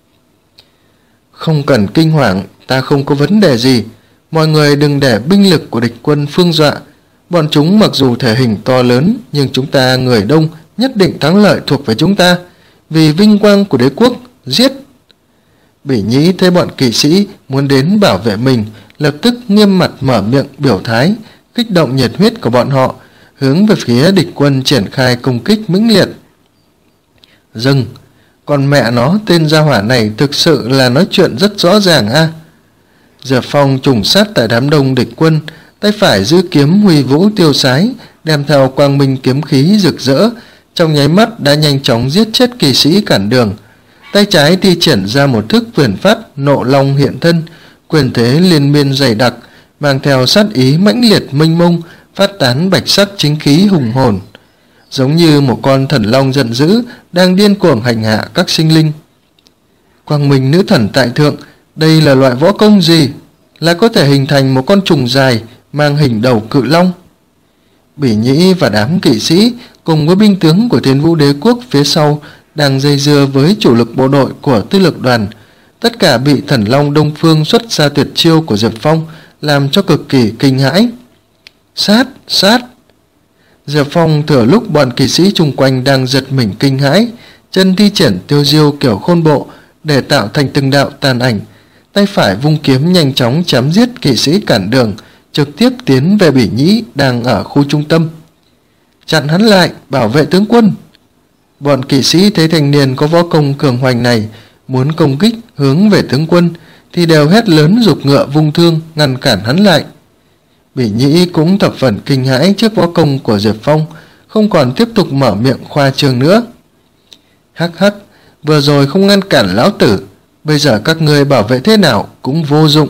Không cần kinh hoàng, ta không có vấn đề gì. Mọi người đừng để binh lực của địch quân phương dọa. Bọn chúng mặc dù thể hình to lớn, nhưng chúng ta người đông, nhất định thắng lợi thuộc về chúng ta. Vì vinh quang của đế quốc, giết! Bỉ Nhĩ thấy bọn kỵ sĩ muốn đến bảo vệ mình, lập tức nghiêm mặt mở miệng biểu thái, kích động nhiệt huyết của bọn họ, hướng về phía địch quân triển khai công kích mãnh liệt. Dừng! Còn mẹ nó, tên gia hỏa này thực sự là nói chuyện rất rõ ràng a. Diệp Phong trùng sát tại đám đông địch quân, tay phải giữ kiếm huy vũ tiêu sái, đem theo quang minh kiếm khí rực rỡ, trong nháy mắt đã nhanh chóng giết chết kỵ sĩ cản đường. Tay trái thi triển ra một thức quyền phát nộ long hiện thân, quyền thế liên miên dày đặc, mang theo sát ý mãnh liệt mênh mông, phát tán bạch sắc chính khí hùng hồn, giống như một con thần long giận dữ đang điên cuồng hành hạ các sinh linh. Quang minh nữ thần tại thượng, đây là loại võ công gì, là có thể hình thành một con trùng dài mang hình đầu cự long? Bỉ Nhĩ và đám kỵ sĩ cùng với binh tướng của Thiên Vũ Đế quốc phía sau đang dây dưa với chủ lực bộ đội của tư lược đoàn, tất cả bị thần long Đông Phương xuất ra tuyệt chiêu của Diệp Phong làm cho cực kỳ kinh hãi. Sát, sát! Diệp Phong thừa lúc bọn kỵ sĩ chung quanh đang giật mình kinh hãi, chân thi triển tiêu diêu kiểu khôn bộ để tạo thành từng đạo tàn ảnh, tay phải vung kiếm nhanh chóng chém giết kỵ sĩ cản đường, trực tiếp tiến về Bỉ Nhĩ đang ở khu trung tâm. Chặn hắn lại, bảo vệ tướng quân! Bọn kỵ sĩ thấy thanh niên có võ công cường hoành này muốn công kích hướng về tướng quân thì đều hét lớn giục ngựa vung thương ngăn cản hắn lại. Bỉ Nhĩ cũng thập phần kinh hãi trước võ công của Diệp Phong, không còn tiếp tục mở miệng khoa trương nữa. Hắc hắc, vừa rồi không ngăn cản lão tử, bây giờ các ngươi bảo vệ thế nào cũng vô dụng.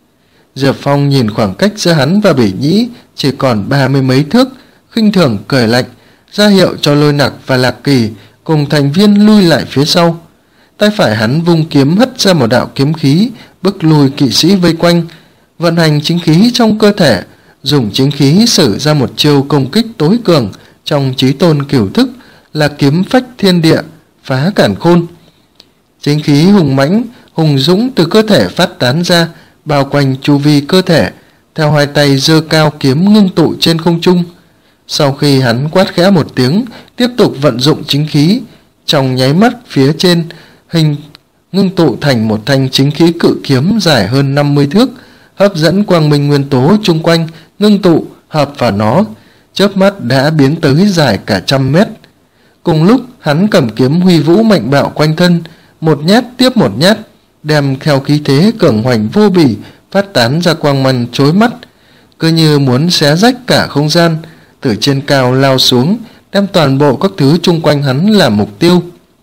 Diệp Phong nhìn khoảng cách giữa hắn và Bỉ Nhĩ chỉ còn ba mươi mấy thước, khinh thường cười lạnh, ra hiệu cho Lôi Nặc và Lạc Kỳ cùng thành viên lui lại phía sau. Tay phải hắn vung kiếm hất ra một đạo kiếm khí, bức lùi kỵ sĩ vây quanh, vận hành chính khí trong cơ thể, dùng chính khí sử ra một chiêu công kích tối cường trong chí tôn cửu thức là kiếm phách thiên địa, phá cản khôn. Chính khí hùng mãnh, hùng dũng từ cơ thể phát tán ra, bao quanh chu vi cơ thể, theo hai tay giơ cao kiếm ngưng tụ trên không trung. Sau khi hắn quát khẽ một tiếng, tiếp tục vận dụng chính khí, trong nháy mắt phía trên hình ngưng tụ thành một thanh chính khí cự kiếm dài hơn năm mươi thước, hấp dẫn quang minh nguyên tố chung quanh ngưng tụ hợp vào nó, chớp mắt đã biến tới dài cả trăm mét. Cùng lúc hắn cầm kiếm huy vũ mạnh bạo quanh thân, một nhát tiếp một nhát, đem theo khí thế cường hoành vô bỉ phát tán ra quang mang chói mắt, cứ như muốn xé rách cả không gian, từ trên cao lao xuống, đem toàn bộ các thứ chung quanh hắn làm mục tiêu.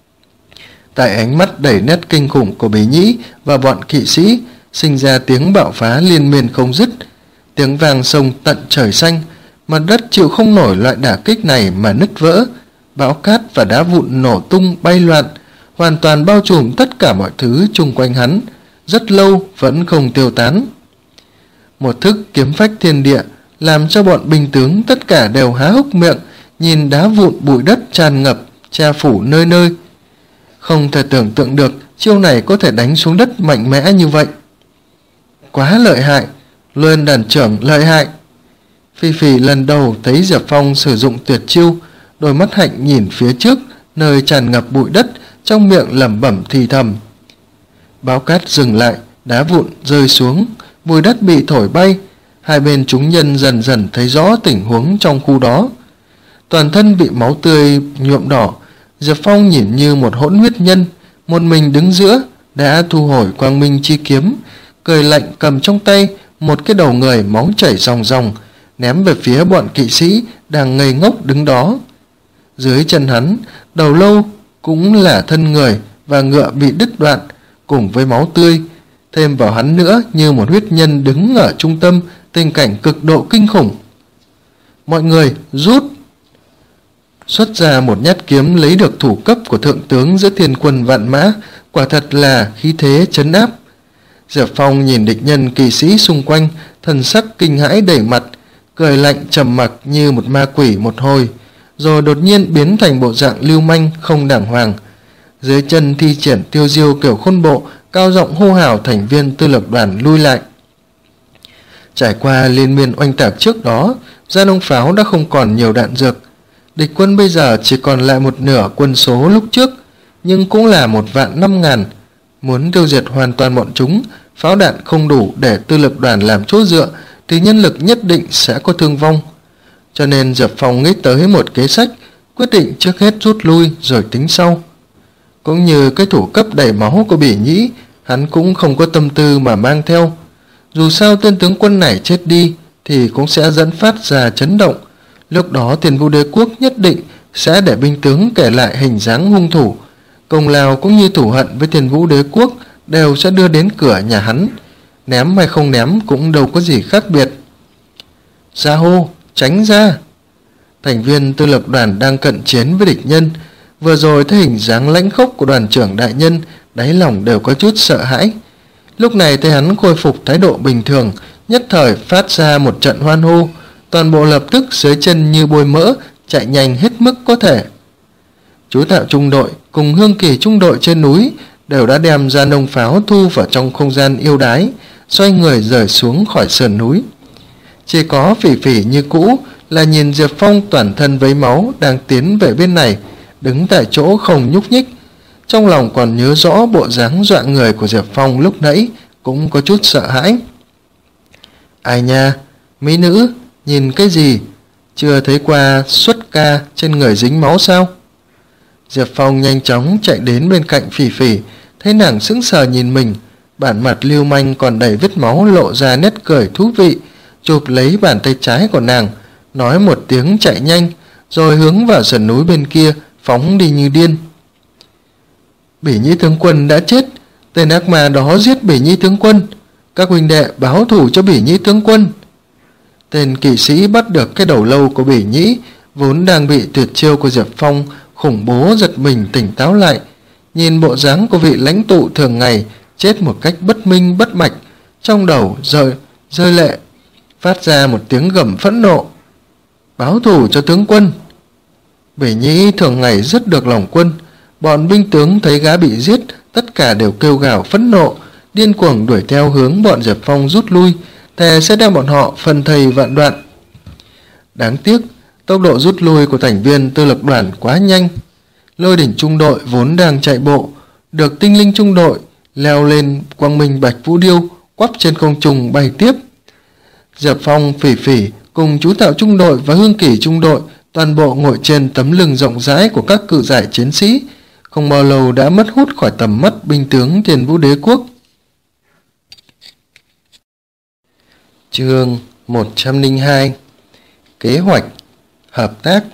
Tại ánh mắt đầy nét kinh khủng của Bỉ Nhĩ và bọn kỵ sĩ, sinh ra tiếng bạo phá liên miên không dứt, tiếng vang sông tận trời xanh, mặt đất chịu không nổi loại đả kích này mà nứt vỡ, bão cát và đá vụn nổ tung bay loạn, hoàn toàn bao trùm tất cả mọi thứ chung quanh hắn, rất lâu vẫn không tiêu tán. Một thức kiếm phách thiên địa làm cho bọn binh tướng tất cả đều há hốc miệng, nhìn đá vụn bụi đất tràn ngập, che phủ nơi nơi. Không thể tưởng tượng được chiêu này có thể đánh xuống đất mạnh mẽ như vậy. Quá lợi hại, Luân đàn trưởng lợi hại. Phi Phì lần đầu thấy Diệp Phong sử dụng tuyệt chiêu, đôi mắt hạnh nhìn phía trước, nơi tràn ngập bụi đất, trong miệng lẩm bẩm thì thầm. Bão cát dừng lại, đá vụn rơi xuống, bụi đất bị thổi bay, hai bên chúng nhân dần dần thấy rõ tình huống trong khu đó. Toàn thân bị máu tươi nhuộm đỏ, Diệp Phong nhìn như một hỗn huyết nhân, một mình đứng giữa, đã thu hồi quang minh chi kiếm, cười lạnh cầm trong tay một cái đầu người máu chảy ròng ròng, ném về phía bọn kỵ sĩ đang ngây ngốc đứng đó. Dưới chân hắn, đầu lâu cũng là thân người và ngựa bị đứt đoạn, cùng với máu tươi, thêm vào hắn nữa như một huyết nhân đứng ở trung tâm, tình cảnh cực độ kinh khủng. Mọi người rút! Xuất ra một nhát kiếm lấy được thủ cấp của thượng tướng giữa thiên quân vạn mã, quả thật là khí thế trấn áp. Diệp Phong nhìn địch nhân kỵ sĩ xung quanh, thần sắc kinh hãi đầy mặt, cười lạnh trầm mặc như một ma quỷ một hồi, rồi đột nhiên biến thành bộ dạng lưu manh không đàng hoàng. Dưới chân thi triển tiêu diêu kiểu khôn bộ, cao giọng hô hào thành viên tư lược đoàn lui lại. Trải qua liên miên oanh tạc trước đó, Gia Nông Pháo đã không còn nhiều đạn dược. Địch quân bây giờ chỉ còn lại một nửa quân số lúc trước, nhưng cũng là một vạn năm ngàn. Muốn tiêu diệt hoàn toàn bọn chúng, pháo đạn không đủ để tư lược đoàn làm chỗ dựa, thì nhân lực nhất định sẽ có thương vong. Cho nên Diệp Phong nghĩ tới một kế sách, quyết định trước hết rút lui rồi tính sau. Cũng như cái thủ cấp đầy máu của Bỉ Nhĩ, hắn cũng không có tâm tư mà mang theo. Dù sao tên tướng quân này chết đi thì cũng sẽ dẫn phát ra chấn động. Lúc đó Thiên Vũ Đế Quốc nhất định sẽ để binh tướng kể lại hình dáng hung thủ. Công lao cũng như thù hận với Thiên Vũ Đế Quốc đều sẽ đưa đến cửa nhà hắn. Ném hay không ném cũng đâu có gì khác biệt. Ra hô, tránh ra! Thành viên tư lộc đoàn đang cận chiến với địch nhân, vừa rồi thấy hình dáng lãnh khốc của đoàn trưởng đại nhân, đáy lòng đều có chút sợ hãi. Lúc này thấy hắn khôi phục thái độ bình thường, nhất thời phát ra một trận hoan hô, toàn bộ lập tức dưới chân như bôi mỡ, chạy nhanh hết mức có thể. Chú Tạo trung đội cùng Hương Kỳ trung đội trên núi đều đã đem ra nông pháo thu vào trong không gian yêu đái, xoay người rời xuống khỏi sườn núi. Chỉ có Phỉ Phỉ như cũ là nhìn Diệp Phong toàn thân vấy máu đang tiến về bên này, đứng tại chỗ không nhúc nhích. Trong lòng còn nhớ rõ bộ dáng dọa người của Diệp Phong lúc nãy, cũng có chút sợ hãi. Ai nha, mỹ nữ, nhìn cái gì? Chưa thấy qua xuất ca trên người dính máu sao? Diệp Phong nhanh chóng chạy đến bên cạnh Phỉ Phỉ, thấy nàng sững sờ nhìn mình, bản mặt lưu manh còn đầy vết máu lộ ra nét cười thú vị, chụp lấy bàn tay trái của nàng, nói một tiếng chạy nhanh, rồi hướng vào sườn núi bên kia, phóng đi như điên. Bỉ Nhĩ tướng quân đã chết, tên ác ma đó giết Bỉ Nhĩ tướng quân, các huynh đệ báo thù cho Bỉ Nhĩ tướng quân. Tên kỵ sĩ bắt được cái đầu lâu của Bỉ Nhĩ, vốn đang bị tuyệt chiêu của Diệp Phong khủng bố giật mình tỉnh táo lại, nhìn bộ dáng của vị lãnh tụ thường ngày chết một cách bất minh bất mạch, trong đầu rơi rơi lệ, phát ra một tiếng gầm phẫn nộ. Báo thù cho tướng quân. Bỉ Nhĩ thường ngày rất được lòng quân, bọn binh tướng thấy gã bị giết, tất cả đều kêu gào phẫn nộ, điên cuồng đuổi theo hướng bọn Diệp Phong rút lui, thề sẽ đem bọn họ phân thây vạn đoạn. Đáng tiếc, tốc độ rút lui của thành viên tư lộc đoàn quá nhanh. Lôi Đỉnh trung đội vốn đang chạy bộ, được Tinh Linh trung đội leo lên Quang Minh Bạch Vũ Điêu, quắp trên không trung bay tiếp. Diệp Phong, Phỉ Phỉ cùng Chú Tạo trung đội và Hương Kỳ trung đội toàn bộ ngồi trên tấm lưng rộng rãi của các cự giải chiến sĩ, không bao lâu đã mất hút khỏi tầm mắt binh tướng Thiên Vũ Đế Quốc. Chương một trăm lẻ hai. Kế hoạch hợp tác.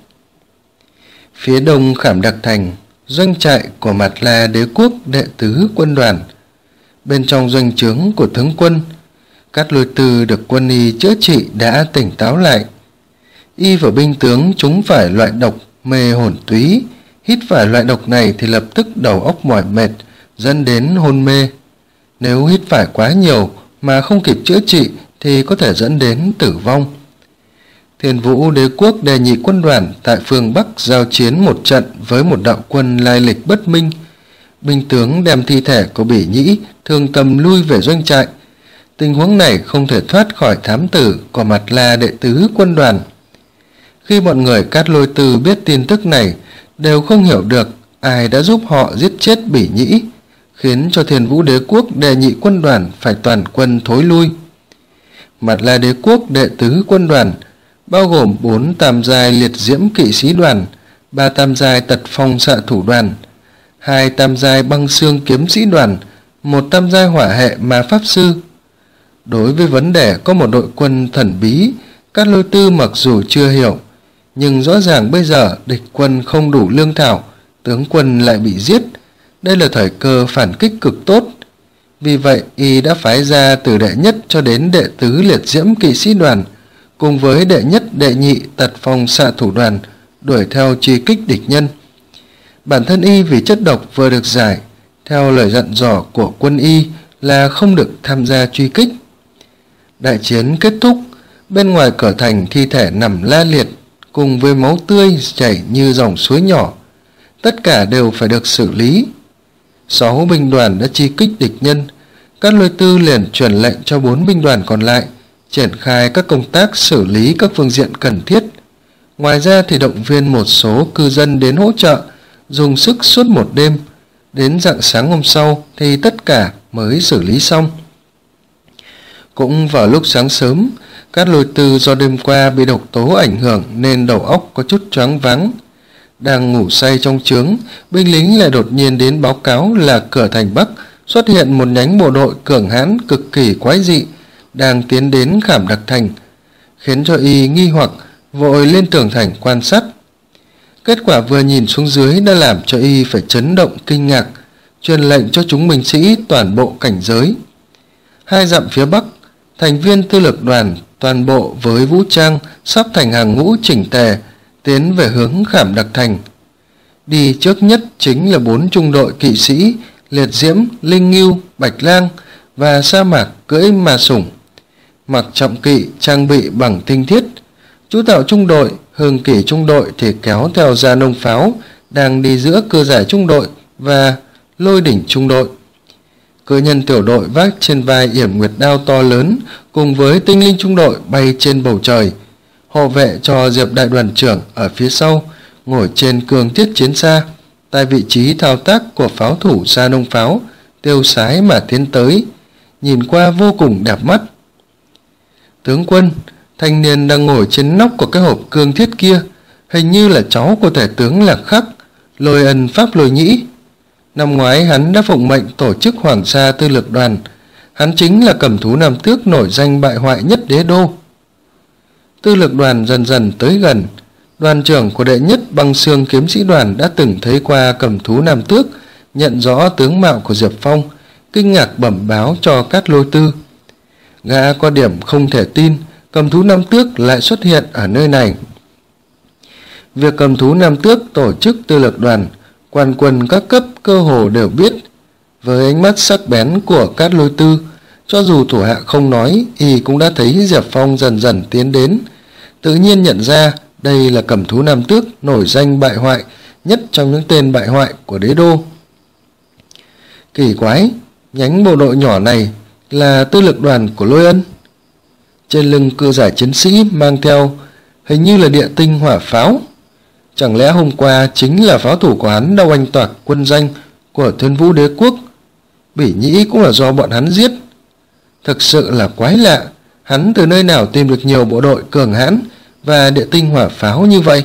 Phía đông Khảm Đặc Thành, doanh trại của Mạt La Đế Quốc đệ tứ quân đoàn. Bên trong doanh trướng của tướng quân, Cát Lôi Tư được quân y chữa trị đã tỉnh táo lại. Y và binh tướng chúng phải loại độc mê hồn túy, hít phải loại độc này thì lập tức đầu óc mỏi mệt, dẫn đến hôn mê. Nếu hít phải quá nhiều mà không kịp chữa trị thì có thể dẫn đến tử vong. Thiên Vũ Đế Quốc đề nhị quân đoàn tại phương Bắc giao chiến một trận với một đạo quân lai lịch bất minh. Binh tướng đem thi thể của Bỉ Nhĩ thương tâm lui về doanh trại. Tình huống này không thể thoát khỏi thám tử của Mạt La đệ tứ quân đoàn. Khi bọn người Cát Lôi Tư biết tin tức này, đều không hiểu được ai đã giúp họ giết chết Bỉ Nhĩ, khiến cho Thiên Vũ Đế Quốc đề nhị quân đoàn phải toàn quân thối lui. Mạt La Đế Quốc đệ tứ quân đoàn bao gồm bốn tam giai liệt diễm kỵ sĩ đoàn, ba tam giai tật phong xạ thủ đoàn, hai tam giai băng xương kiếm sĩ đoàn, một tam giai hỏa hệ ma pháp sư. Đối với vấn đề có một đội quân thần bí, Cát Lôi Tư mặc dù chưa hiểu, nhưng rõ ràng bây giờ địch quân không đủ lương thảo, tướng quân lại bị giết, đây là thời cơ phản kích cực tốt. Vì vậy y đã phái ra từ đệ nhất cho đến đệ tứ liệt diễm kỵ sĩ đoàn, cùng với đệ nhất đệ nhị tật phong xạ thủ đoàn đuổi theo truy kích địch nhân. Bản thân y vì chất độc vừa được giải, theo lời dặn dò của quân y là không được tham gia truy kích. Đại chiến kết thúc, bên ngoài cửa thành thi thể nằm la liệt, cùng với máu tươi chảy như dòng suối nhỏ. Tất cả đều phải được xử lý. Sáu binh đoàn đã truy kích địch nhân. Cát Lôi Tư liền truyền lệnh cho bốn binh đoàn còn lại triển khai các công tác xử lý các phương diện cần thiết. Ngoài ra thì động viên một số cư dân đến hỗ trợ, dùng sức suốt một đêm. Đến rạng sáng hôm sau thì tất cả mới xử lý xong. Cũng vào lúc sáng sớm, Cát Lôi Tư do đêm qua bị độc tố ảnh hưởng nên đầu óc có chút choáng váng. Đang ngủ say trong trướng, binh lính lại đột nhiên đến báo cáo là cửa thành Bắc xuất hiện một nhánh bộ đội cường hãn cực kỳ quái dị đang tiến đến Khảm Đặc Thành, khiến cho y nghi hoặc vội lên tường thành quan sát. Kết quả vừa nhìn xuống dưới đã làm cho y phải chấn động kinh ngạc, truyền lệnh cho chúng binh sĩ toàn bộ cảnh giới. Hai dặm phía Bắc, thành viên tư lược đoàn toàn bộ với vũ trang sắp thành hàng ngũ chỉnh tề tiến về hướng Khảm Đặc Thành. Đi trước nhất chính là bốn trung đội kỵ sĩ Liệt Diễm, Linh Ngưu, Bạch Lang và Sa Mạc cưỡi Ma Sủng, mặc trọng kỵ trang bị bằng tinh thiết. Chú Tạo trung đội, Hương Kỷ trung đội thì kéo theo Gia Nông pháo đang đi giữa Cơ Giải trung đội và Lôi Đỉnh trung đội. Cơ Nhân tiểu đội vác trên vai yểm nguyệt đao to lớn cùng với Tinh Linh trung đội bay trên bầu trời, hộ vệ cho Diệp đại đoàn trưởng ở phía sau ngồi trên cương thiết chiến xa, tại vị trí thao tác của pháo thủ Gia Nông pháo, tiêu sái mà tiến tới, nhìn qua vô cùng đẹp mắt. Tướng quân, thanh niên đang ngồi trên nóc của cái hộp cương thiết kia hình như là cháu của tể tướng Lạc Khắc, Lôi Ân Pháp Lôi Nhĩ. Năm ngoái hắn đã phụng mệnh tổ chức Hoàng Sa Tư lược đoàn. Hắn chính là cầm thú Nam Tước nổi danh bại hoại nhất đế đô. Tư lược đoàn dần dần tới gần. Đoàn trưởng của đệ nhất Băng Xương kiếm sĩ đoàn đã từng thấy qua cầm thú Nam Tước, nhận rõ tướng mạo của Diệp Phong, kinh ngạc bẩm báo cho Cát Lôi Tư. Gã có điểm không thể tin, cầm thú Nam Tước lại xuất hiện ở nơi này. Việc cầm thú Nam Tước tổ chức tư lược đoàn, quan quân các cấp cơ hồ đều biết. Với ánh mắt sắc bén của Cát Lôi Tư, cho dù thủ hạ không nói, y cũng đã thấy Diệp Phong dần dần tiến đến, tự nhiên nhận ra đây là cầm thú Nam Tước nổi danh bại hoại nhất trong những tên bại hoại của đế đô. Kỳ quái, nhánh bộ đội nhỏ này là tư lược đoàn của Lôi Ân. Trên lưng Cơ Giải chiến sĩ mang theo hình như là địa tinh hỏa pháo. Chẳng lẽ hôm qua chính là pháo thủ của hắn đã oanh toạc quân danh của Thiên Vũ Đế quốc? Bỉ Nhĩ cũng là do bọn hắn giết. Thực sự là quái lạ, hắn từ nơi nào tìm được nhiều bộ đội cường hãn và địa tinh hỏa pháo như vậy?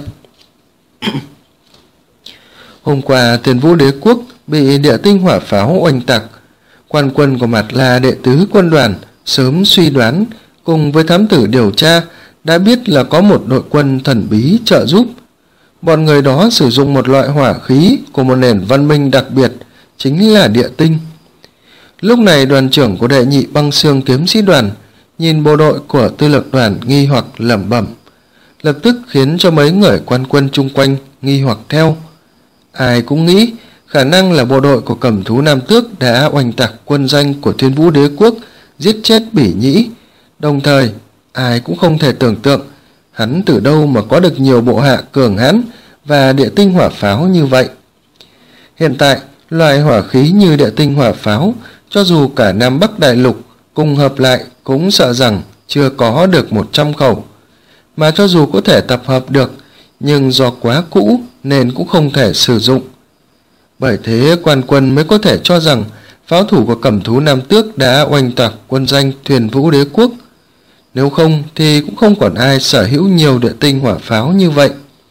Hôm qua Thiên Vũ Đế quốc bị địa tinh hỏa pháo oanh tạc. Quan quân của Mạt La đệ tứ quân đoàn sớm suy đoán, cùng với thám tử điều tra đã biết là có một đội quân thần bí trợ giúp. Bọn người đó sử dụng một loại hỏa khí của một nền văn minh đặc biệt, chính là địa tinh. Lúc này đoàn trưởng của đệ nhị Băng Xương kiếm sĩ đoàn nhìn bộ đội của tư lược đoàn nghi hoặc lẩm bẩm, lập tức khiến cho mấy người quan quân chung quanh nghi hoặc theo. Ai cũng nghĩ khả năng là bộ đội của cầm thú Nam Tước đã oanh tạc quân danh của Thiên Vũ Đế quốc, giết chết Bỉ Nhĩ. Đồng thời ai cũng không thể tưởng tượng hắn từ đâu mà có được nhiều bộ hạ cường hãn và địa tinh hỏa pháo như vậy. Hiện tại loại hỏa khí như địa tinh hỏa pháo, cho dù cả Nam Bắc Đại Lục cùng hợp lại cũng sợ rằng chưa có được một trăm khẩu, mà cho dù có thể tập hợp được nhưng do quá cũ nên cũng không thể sử dụng. Bởi thế quan quân mới có thể cho rằng pháo thủ của cầm thú Nam Tước đã oanh tạc quân danh Thuyền Vũ Đế quốc. Nếu không thì cũng không còn ai sở hữu nhiều địa tinh hỏa pháo như vậy.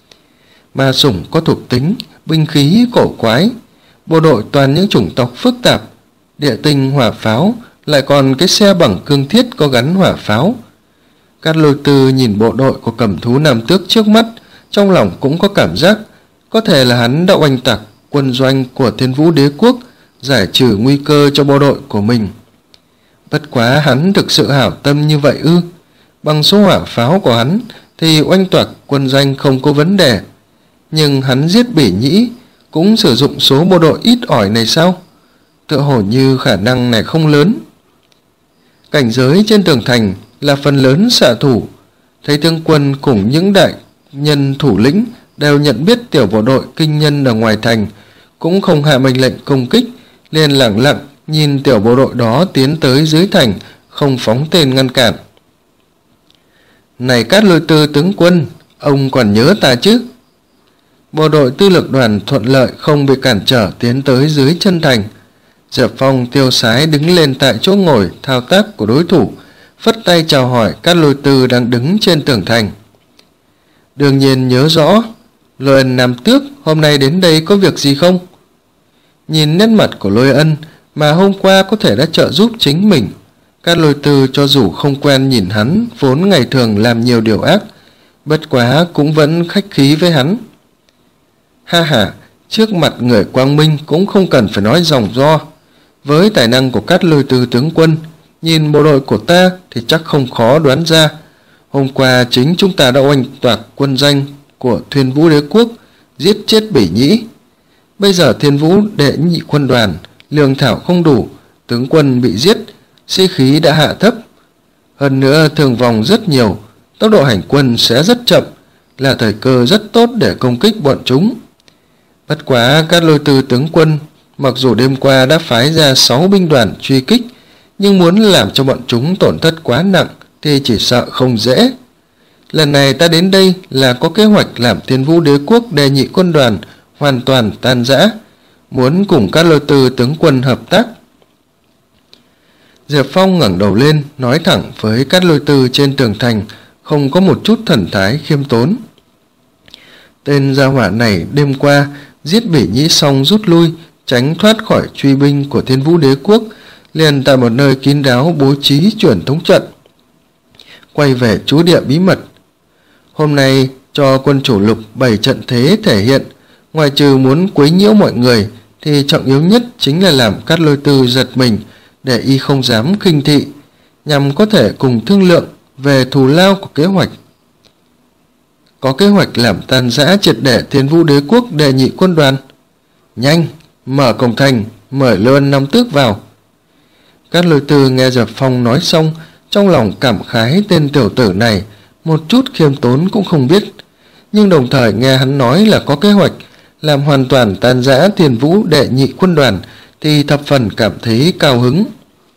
Ma Sủng có thuộc tính binh khí cổ quái, bộ đội toàn những chủng tộc phức tạp, địa tinh hỏa pháo lại còn cái xe bằng cương thiết có gắn hỏa pháo. Cát Lôi Tư nhìn bộ đội của cầm thú Nam Tước trước mắt, trong lòng cũng có cảm giác có thể là hắn đã oanh tạc quân doanh của Thiên Vũ Đế quốc, giải trừ nguy cơ cho bộ đội của mình. Bất quá hắn thực sự hảo tâm như vậy ư? Bằng số hỏa pháo của hắn thì oanh toạc quân danh không có vấn đề, nhưng hắn giết Bỉ Nhĩ cũng sử dụng số bộ đội ít ỏi này sao? Tựa hồ như khả năng này không lớn. Cảnh giới trên tường thành là phần lớn xạ thủ. Thấy tướng quân cùng những đại nhân thủ lĩnh đều nhận biết tiểu bộ đội kinh nhân ở ngoài thành, cũng không hạ mệnh lệnh công kích, liền lẳng lặng nhìn tiểu bộ đội đó tiến tới dưới thành, không phóng tên ngăn cản. Này Cát Lôi Tư tướng quân, ông còn nhớ ta chứ? Bộ đội tư lược đoàn thuận lợi không bị cản trở tiến tới dưới chân thành. Diệp Phong tiêu sái đứng lên tại chỗ ngồi thao tác của đối thủ, phất tay chào hỏi Cát Lôi Tư đang đứng trên tường thành. Đương nhiên nhớ rõ, Lôi Ân Nam Tước, hôm nay đến đây có việc gì không? Nhìn nét mặt của Lôi Ân mà hôm qua có thể đã trợ giúp chính mình, Cát Lôi Tư cho dù không quen nhìn hắn vốn ngày thường làm nhiều điều ác, bất quá cũng vẫn khách khí với hắn. Ha ha, trước mặt người quang minh cũng không cần phải nói dòng do. Với tài năng của Cát Lôi Tư tướng quân, nhìn bộ đội của ta thì chắc không khó đoán ra. Hôm qua chính chúng ta đã oanh toạc quân danh của Thiên Vũ Đế Quốc, giết chết Bỉ Nhĩ. Bây giờ Thiên Vũ đệ nhị quân đoàn lương thảo không đủ, tướng quân bị giết, sĩ khí đã hạ thấp. Hơn nữa thương vong rất nhiều, tốc độ hành quân sẽ rất chậm, là thời cơ rất tốt để công kích bọn chúng. Bất quá Cát Lôi Tư tướng quân mặc dù đêm qua đã phái ra sáu binh đoàn truy kích, nhưng muốn làm cho bọn chúng tổn thất quá nặng thì chỉ sợ không dễ. Lần này ta đến đây là có kế hoạch làm Thiên Vũ Đế Quốc đệ nhị quân đoàn hoàn toàn tan rã, muốn cùng Cát Lôi Tư tướng quân hợp tác. Diệp Phong ngẩng đầu lên nói thẳng với Cát Lôi Tư trên tường thành, không có một chút thần thái khiêm tốn. Tên gia hỏa này đêm qua giết Bỉ Nhĩ xong rút lui, tránh thoát khỏi truy binh của Thiên Vũ Đế Quốc, liền tại một nơi kín đáo bố trí truyền thống trận, quay về trú địa bí mật. Hôm nay cho quân chủ Lục bày trận thế thể hiện, ngoài trừ muốn quấy nhiễu mọi người thì trọng yếu nhất chính là làm Cát Lôi Tư giật mình, để y không dám khinh thị, nhằm có thể cùng thương lượng về thù lao của kế hoạch. Có kế hoạch làm tan rã triệt để Thiên Vũ Đế Quốc đệ nhị quân đoàn. Nhanh, mở cổng thành, mời Lôi Ân Nam Tước vào. Cát Lôi Tư nghe Diệp Phong nói xong, trong lòng cảm khái tên tiểu tử này, một chút khiêm tốn cũng không biết, nhưng đồng thời nghe hắn nói là có kế hoạch làm hoàn toàn tan rã Thiên Vũ đệ nhị quân đoàn thì thập phần cảm thấy cao hứng.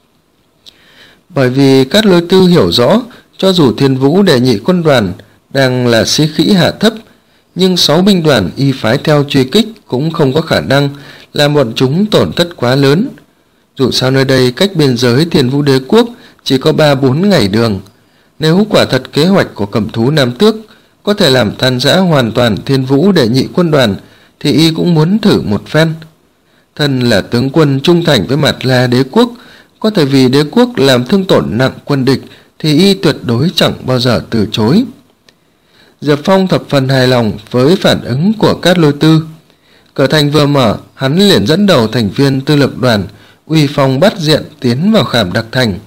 Bởi vì Cát Lôi Tư hiểu rõ, cho dù Thiên Vũ đệ nhị quân đoàn đang là sĩ khí hạ thấp, nhưng sáu binh đoàn y phái theo truy kích cũng không có khả năng làm bọn chúng tổn thất quá lớn. Dù sao nơi đây cách biên giới Thiên Vũ Đế Quốc chỉ có ba bốn ngày đường. Nếu quả thật kế hoạch của Cầm Thú Nam Tước có thể làm tan rã hoàn toàn Thiên Vũ đệ nhị quân đoàn, thì y cũng muốn thử một phen. Thân là tướng quân trung thành với Mạt La Đế Quốc, có thể vì đế quốc làm thương tổn nặng quân địch thì y tuyệt đối chẳng bao giờ từ chối. Diệp Phong thập phần hài lòng với phản ứng của Cát Lôi Tư. Cửa thành vừa mở, hắn liền dẫn đầu thành viên tư lực đoàn uy phong bắt diện tiến vào khảm đặc thành.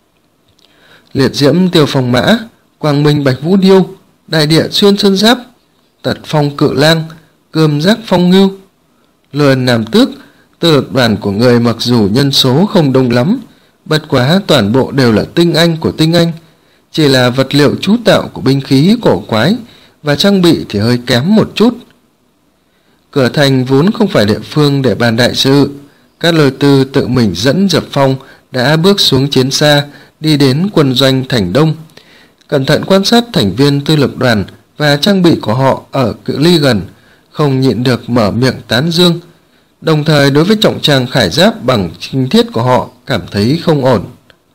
Liệt diễm tiêu phong mã, quang minh bạch vũ điêu, đại địa xuyên sơn giáp, tật phong cự lang, cơm giác phong ngưu. Lôi Ân Nam Tước, tư lực đoàn của người mặc dù nhân số không đông lắm, bất quá toàn bộ đều là tinh anh của tinh anh, chỉ là vật liệu chú tạo của binh khí cổ quái và trang bị thì hơi kém một chút. Cửa thành vốn không phải địa phương để bàn đại sự. Cát Lôi Tư tự mình dẫn Diệp Phong đã bước xuống chiến xa, đi đến quân doanh thành Đông, cẩn thận quan sát thành viên tư lực đoàn và trang bị của họ ở cự ly gần, không nhịn được mở miệng tán dương, đồng thời đối với trọng trang khải giáp bằng trinh thiết của họ cảm thấy không ổn.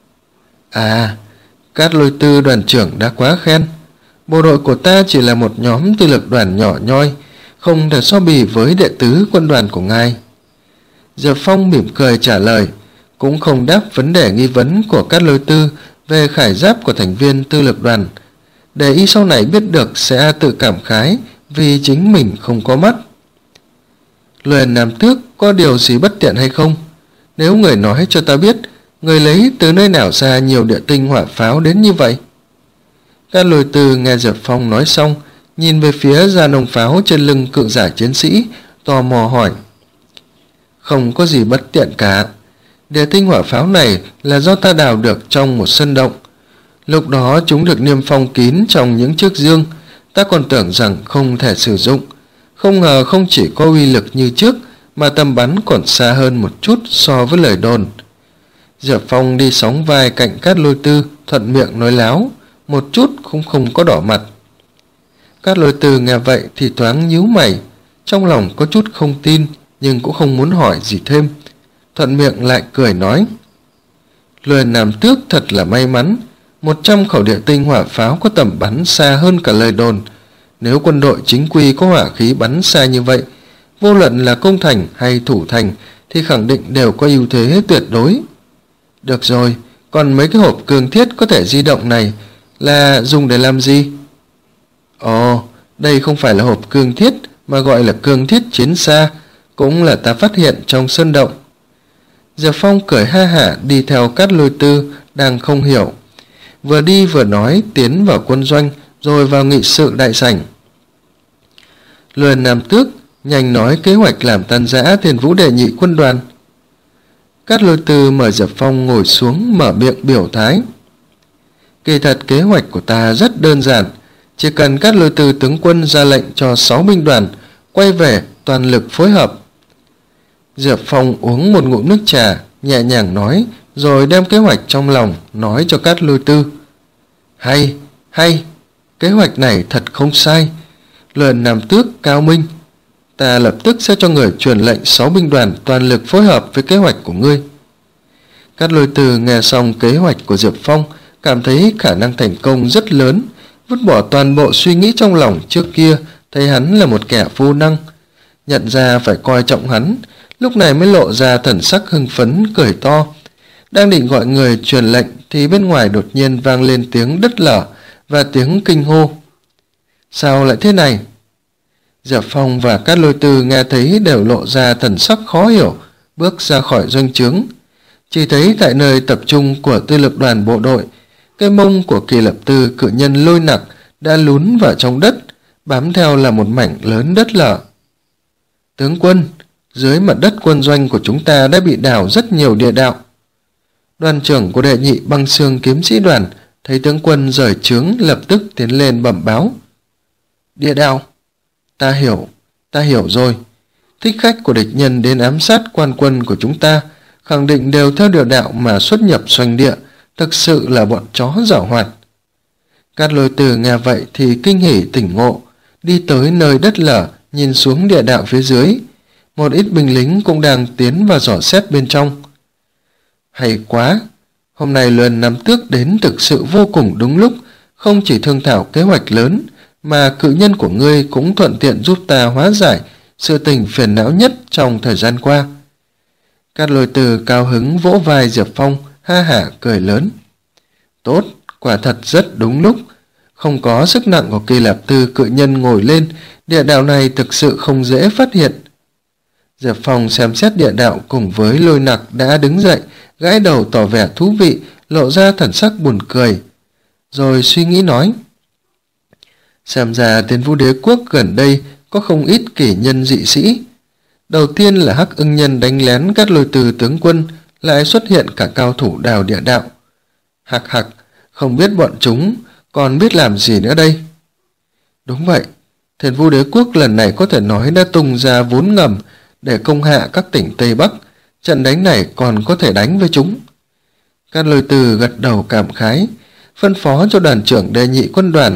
À, Cát Lôi Tư đoàn trưởng đã quá khen. Bộ đội của ta chỉ là một nhóm tư lực đoàn nhỏ nhoi, không thể so bì với đệ tứ quân đoàn của ngài. Diệp Phong mỉm cười trả lời, cũng không đáp vấn đề nghi vấn của Cát Lôi Tư về khải giáp của thành viên tư lực đoàn, để y sau này biết được sẽ tự cảm khái vì chính mình không có mắt. Lôi Ân Nam Tước, có điều gì bất tiện hay không? Nếu người nói cho ta biết, người lấy từ nơi nào ra nhiều địa tinh hỏa pháo đến như vậy? Cát Lôi Tư nghe Diệp Phong nói xong, nhìn về phía gia nông pháo trên lưng cự giả chiến sĩ, tò mò hỏi. Không có gì bất tiện cả. Địa tinh hỏa pháo này là do ta đào được trong một sân động. Lúc đó chúng được niêm phong kín trong những chiếc dương, ta còn tưởng rằng không thể sử dụng. Không ngờ không chỉ có uy lực như trước, mà tầm bắn còn xa hơn một chút so với lời đồn. Diệp Phong đi sóng vai cạnh Cát Lôi Tư, thuận miệng nói láo, một chút cũng không có đỏ mặt. Cát Lôi Tư nghe vậy thì thoáng nhíu mày, trong lòng có chút không tin, nhưng cũng không muốn hỏi gì thêm. Thuận miệng lại cười nói. Lôi Ân Nam Tước thật là may mắn, một trăm khẩu địa tinh hỏa pháo có tầm bắn xa hơn cả lời đồn. Nếu quân đội chính quy có hỏa khí bắn xa như vậy, vô luận là công thành hay thủ thành thì khẳng định đều có ưu thế tuyệt đối. Được rồi, còn mấy cái hộp cương thiết có thể di động này là dùng để làm gì? Ồ, đây không phải là hộp cương thiết mà gọi là cương thiết chiến xa, cũng là ta phát hiện trong sơn động. Diệp Phong cười ha hả đi theo Cát Lôi Tư đang không hiểu, vừa đi vừa nói tiến vào quân doanh rồi vào nghị sự đại sảnh. Luyền Nam Tước nhanh nói kế hoạch làm tan rã Thiên Vũ đệ nhị quân đoàn. Cát Lôi Tư mời Diệp Phong ngồi xuống mở miệng biểu thái. Kỳ thật kế hoạch của ta rất đơn giản, chỉ cần Cát Lôi Tư tướng quân ra lệnh cho sáu binh đoàn quay về toàn lực phối hợp. Diệp Phong uống một ngụm nước trà, nhẹ nhàng nói, rồi đem kế hoạch trong lòng nói cho Cát Lôi Tư. Hay, hay, kế hoạch này thật không sai. Luyền Nam Tước cao minh, ta lập tức sẽ cho người truyền lệnh sáu binh đoàn toàn lực phối hợp với kế hoạch của ngươi. Cát Lôi Tư nghe xong kế hoạch của Diệp Phong, cảm thấy khả năng thành công rất lớn, vứt bỏ toàn bộ suy nghĩ trong lòng trước kia, thấy hắn là một kẻ vô năng, nhận ra phải coi trọng hắn, lúc này mới lộ ra thần sắc hưng phấn cười to. Đang định gọi người truyền lệnh thì bên ngoài đột nhiên vang lên tiếng đất lở và tiếng kinh hô. Sao lại thế này? Diệp Phong và Cát Lôi Tư nghe thấy đều lộ ra thần sắc khó hiểu, bước ra khỏi doanh trướng. Chỉ thấy tại nơi tập trung của tư lực đoàn bộ đội, cái mông của Kỳ Lập Tư cự nhân Lôi Nặc đã lún vào trong đất, bám theo là một mảnh lớn đất lở. Tướng quân, dưới mặt đất quân doanh của chúng ta đã bị đào rất nhiều địa đạo. Đoàn trưởng của đệ nhị băng xương kiếm sĩ đoàn thấy tướng quân rời trướng lập tức tiến lên bẩm báo. Địa đạo? Ta hiểu, ta hiểu rồi. Thích khách của địch nhân đến ám sát quan quân của chúng ta, khẳng định đều theo địa đạo mà xuất nhập doanh địa, thực sự là bọn chó giảo hoạt. Cát Lôi Tư nghe vậy thì kinh hỉ tỉnh ngộ, đi tới nơi đất lở, nhìn xuống địa đạo phía dưới. Một ít binh lính cũng đang tiến vào dò xét bên trong. Hay quá, hôm nay Luyền Nam Tước đến thực sự vô cùng đúng lúc, không chỉ thương thảo kế hoạch lớn, mà cự nhân của ngươi cũng thuận tiện giúp ta hóa giải sự tình phiền não nhất trong thời gian qua. Cát Lôi Tư cao hứng vỗ vai Diệp Phong, ha hả cười lớn. Tốt, quả thật rất đúng lúc. Không có sức nặng của Kỳ Lạp Tư cự nhân ngồi lên, địa đạo này thực sự không dễ phát hiện. Diệp Phong xem xét địa đạo cùng với Lôi Nặc đã đứng dậy, gãi đầu tỏ vẻ thú vị, lộ ra thần sắc buồn cười. Rồi suy nghĩ nói. Xem ra Thiên Vũ Đế Quốc gần đây có không ít kỷ nhân dị sĩ. Đầu tiên là Hắc Ưng Nhân đánh lén Cát Lôi Tư tướng quân, lại xuất hiện cả cao thủ đào địa đạo. Hạc hạc, không biết bọn chúng còn biết làm gì nữa đây. Đúng vậy, Thiên Vũ Đế Quốc lần này có thể nói đã tung ra vốn ngầm để công hạ các tỉnh Tây Bắc, trận đánh này còn có thể đánh với chúng. Cát Lôi Tư gật đầu cảm khái, phân phó cho đoàn trưởng đệ nhị quân đoàn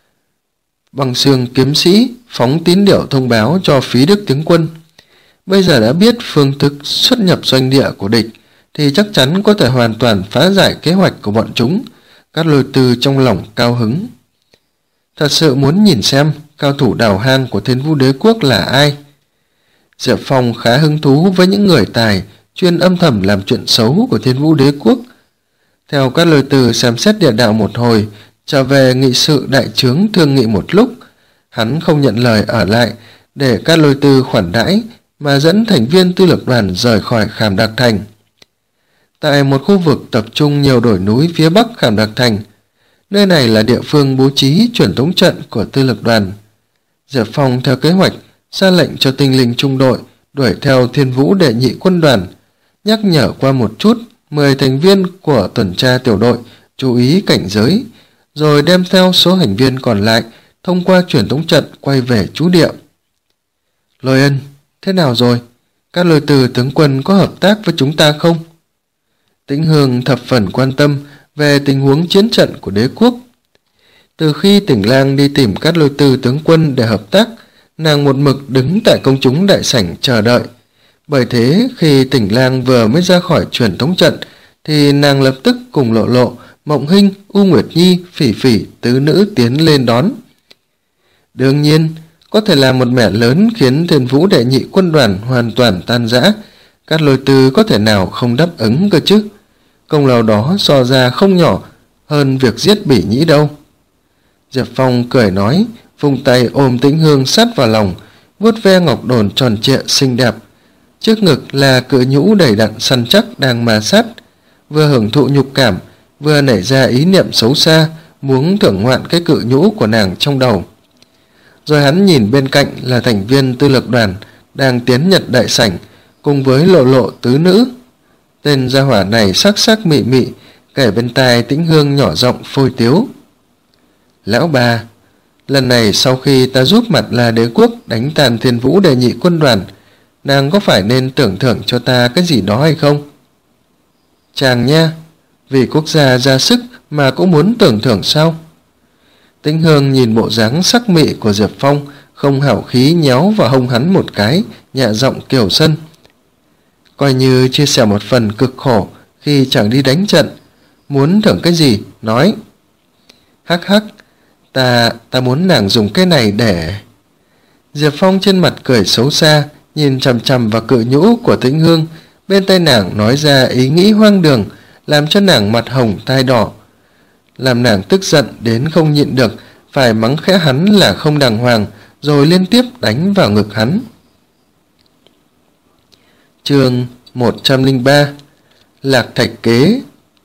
Băng Xương kiếm sĩ phóng tín điệu thông báo cho Phí Đức tướng quân. Bây giờ đã biết phương thức xuất nhập doanh địa của địch thì chắc chắn có thể hoàn toàn phá giải kế hoạch của bọn chúng. Cát Lôi Tư trong lòng cao hứng. Thật sự muốn nhìn xem cao thủ đào hang của Thiên Vũ Đế Quốc là ai. Diệp Phong khá hứng thú với những người tài chuyên âm thầm làm chuyện xấu của Thiên Vũ Đế Quốc. Theo Cát Lôi Tư xem xét địa đạo một hồi, trở về nghị sự đại trướng thương nghị một lúc, hắn không nhận lời ở lại để Cát Lôi Tư khoản đãi, mà dẫn thành viên tư lực đoàn rời khỏi Khảm Đạc Thành. Tại một khu vực tập trung nhiều đồi núi phía bắc Khảm Đạc Thành, nơi này là địa phương bố trí truyền tống trận của tư lực đoàn. Diệp Phong theo kế hoạch ra lệnh cho tinh linh trung đội đuổi theo Thiên Vũ đệ nhị quân đoàn, nhắc nhở qua một chút mười thành viên của tuần tra tiểu đội chú ý cảnh giới, rồi đem theo số thành viên còn lại thông qua truyền tống trận quay về trú địa. Lôi Ân, thế nào rồi? Các Lôi Tư tướng quân có hợp tác với chúng ta không? Tĩnh Hương thập phần quan tâm về tình huống chiến trận của đế quốc. Từ khi Tỉnh Lang đi tìm Cát Lôi Tư tướng quân để hợp tác, nàng một mực đứng tại công chúng đại sảnh chờ đợi. Bởi thế khi Tỉnh Lang vừa mới ra khỏi truyền tống trận thì nàng lập tức cùng Lộ Lộ, Mộng Hinh, U Nguyệt Nhi, Phỉ Phỉ tứ nữ tiến lên đón. Đương nhiên, có thể là một mẻ lớn khiến Thiên Vũ đệ nhị quân đoàn hoàn toàn tan rã, Cát Lôi Tư có thể nào không đáp ứng cơ chứ? Công lao đó so ra không nhỏ hơn việc giết Bỉ Nhĩ đâu. Diệp Phong cười nói, vung tay ôm Tĩnh Hương sát vào lòng, vuốt ve ngọc đồn tròn trịa xinh đẹp. Trước ngực là cự nhũ đầy đặn săn chắc đang ma sát, vừa hưởng thụ nhục cảm, vừa nảy ra ý niệm xấu xa, muốn thưởng ngoạn cái cự nhũ của nàng trong đầu. Rồi hắn nhìn bên cạnh là thành viên tư lực đoàn đang tiến nhật đại sảnh cùng với Lộ Lộ tứ nữ. Tên gia hỏa này sắc sắc mị mị, kể bên tai Tĩnh Hương nhỏ giọng phôi tiếu. Lão bà, lần này sau khi ta giúp Mặt La Đế quốc đánh tàn Thiên Vũ đệ nhị quân đoàn, nàng có phải nên tưởng thưởng cho ta cái gì đó hay không? Chàng nha, vì quốc gia ra sức mà cũng muốn tưởng thưởng sao? Tĩnh Hương nhìn bộ dáng sắc mị của Diệp Phong, không hảo khí nhéo vào hông hắn một cái, nhẹ giọng kiều sân. Coi như chia sẻ một phần cực khổ khi chẳng đi đánh trận. Muốn thưởng cái gì? Nói. Hắc hắc, ta, ta muốn nàng dùng cái này để... Diệp Phong trên mặt cười xấu xa, nhìn chằm chằm vào cự nhũ của Tĩnh Hương, bên tai nàng nói ra ý nghĩ hoang đường, làm cho nàng mặt hồng tai đỏ, làm nàng tức giận đến không nhịn được, phải mắng khẽ hắn là không đàng hoàng, rồi liên tiếp đánh vào ngực hắn. Chương một trăm lẻ ba Lạc Thạch Kế.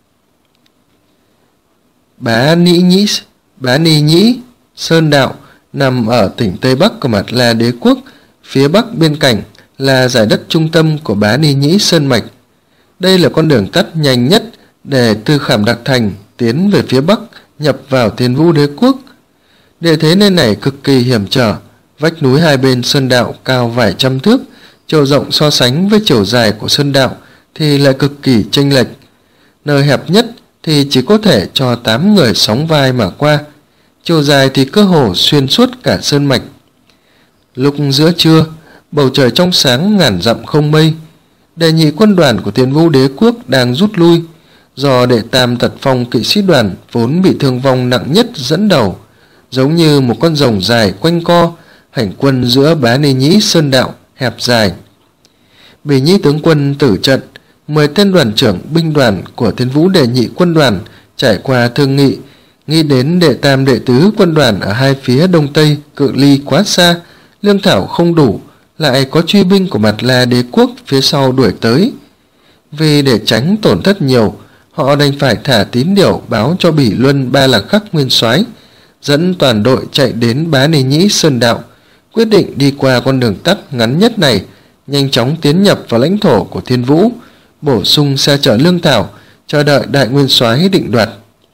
Bá Ni Nhĩ, Bá Ni Nhĩ Sơn Đạo nằm ở tỉnh Tây Bắc của Mặt La Đế quốc, phía bắc biên cảnh là giải đất trung tâm của Bá Ni Nhĩ Sơn Mạch. Đây là con đường tắt nhanh nhất để từ Khảm Đặc Thành tiến về phía bắc, nhập vào Thiên Vũ Đế quốc. Địa thế nơi này cực kỳ hiểm trở, vách núi hai bên sơn đạo cao vài trăm thước, chiều rộng so sánh với chiều dài của sơn đạo thì lại cực kỳ chênh lệch. Nơi hẹp nhất thì chỉ có thể cho tám người sóng vai mà qua, chiều dài thì cơ hồ xuyên suốt cả sơn mạch. Lúc giữa trưa, bầu trời trong sáng ngàn dặm không mây. Đệ nhị quân đoàn của Thiên Vũ Đế quốc đang rút lui, do đệ tam Tật Phong kỵ sĩ đoàn vốn bị thương vong nặng nhất dẫn đầu, giống như một con rồng dài quanh co hành quân giữa Bá Ni Nhĩ Sơn Đạo hẹp dài. Bỉ Nhĩ tướng quân tử trận, mười tên đoàn trưởng binh đoàn của Thiên Vũ đệ nhị quân đoàn trải qua thương nghị, nghĩ đến đệ tam đệ tứ quân đoàn ở hai phía đông tây cự ly quá xa, lương thảo không đủ, lại có truy binh của Mặt La Đế quốc phía sau đuổi tới. Vì để tránh tổn thất nhiều, họ đành phải thả tín điểu báo cho Bỉ Luân Ba Lạc Khắc nguyên soái, dẫn toàn đội chạy đến Bá Ni Nhĩ Sơn Đạo, quyết định đi qua con đường tắt ngắn nhất này, nhanh chóng tiến nhập vào lãnh thổ của Thiên Vũ, bổ sung xe chở lương thảo, chờ đợi đại nguyên soái định đoạt.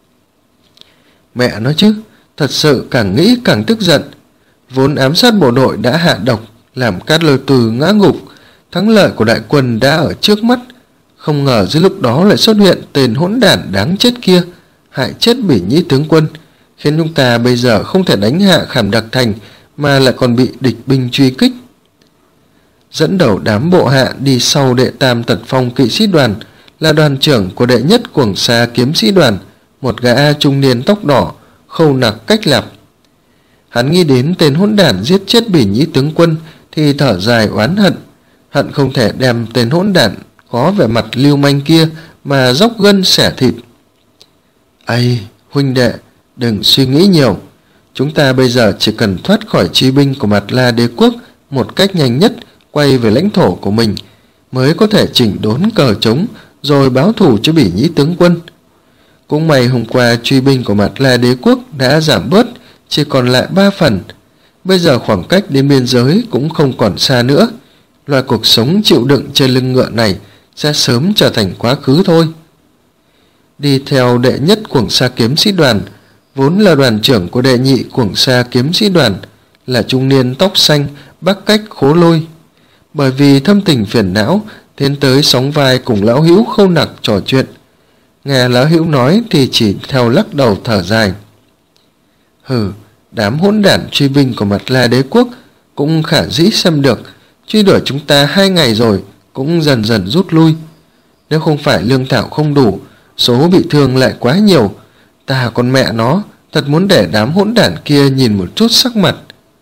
Mẹ nói chứ, thật sự càng nghĩ càng tức giận. Vốn ám sát bộ đội đã hạ độc, làm Cát Lôi Tư ngã ngục, thắng lợi của đại quân đã ở trước mắt. Không ngờ dưới lúc đó lại xuất hiện tên hỗn đản đáng chết kia, hại chết Bỉ Nhĩ tướng quân, khiến chúng ta bây giờ không thể đánh hạ Khảm Đặc Thành, mà lại còn bị địch binh truy kích. Dẫn đầu đám bộ hạ đi sau đệ tam Tật Phong kỵ sĩ đoàn là đoàn trưởng của đệ nhất Cuồng Sa kiếm sĩ đoàn, một gã trung niên tóc đỏ, Khâu Nặc Cách Lạp. Hắn nghĩ đến tên hỗn đản giết chết Bỉ Nhĩ tướng quân thì thở dài oán hận, hận không thể đem tên hỗn đản có vẻ mặt lưu manh kia mà dốc gân xẻ thịt. Ây, huynh đệ, đừng suy nghĩ nhiều. Chúng ta bây giờ chỉ cần thoát khỏi truy binh của Mặt La Đế quốc một cách nhanh nhất, quay về lãnh thổ của mình, mới có thể chỉnh đốn cờ trống rồi báo thù cho Bỉ Nhĩ tướng quân. Cũng may hôm qua truy binh của Mặt La Đế quốc đã giảm bớt, chỉ còn lại ba phần. Bây giờ khoảng cách đến biên giới cũng không còn xa nữa. Loại cuộc sống chịu đựng trên lưng ngựa này sẽ sớm trở thành quá khứ thôi. Đi theo đệ nhất Cuồng Sa kiếm sĩ đoàn, vốn là đoàn trưởng của đệ nhị Cuồng Sa kiếm sĩ đoàn, là trung niên tóc xanh Bắc Cách Khố Lôi. Bởi vì thâm tình phiền não, tiến tới sóng vai cùng lão hữu Khâu Nặc trò chuyện. Nghe lão hữu nói thì chỉ theo lắc đầu thở dài. Hừ, đám hỗn đản truy binh của Mặt La Đế quốc cũng khả dĩ xem được, truy đuổi chúng ta hai ngày rồi cũng dần dần rút lui. Nếu không phải lương thảo không đủ, số bị thương lại quá nhiều, ta con mẹ nó thật muốn để đám hỗn đản kia nhìn một chút sắc mặt.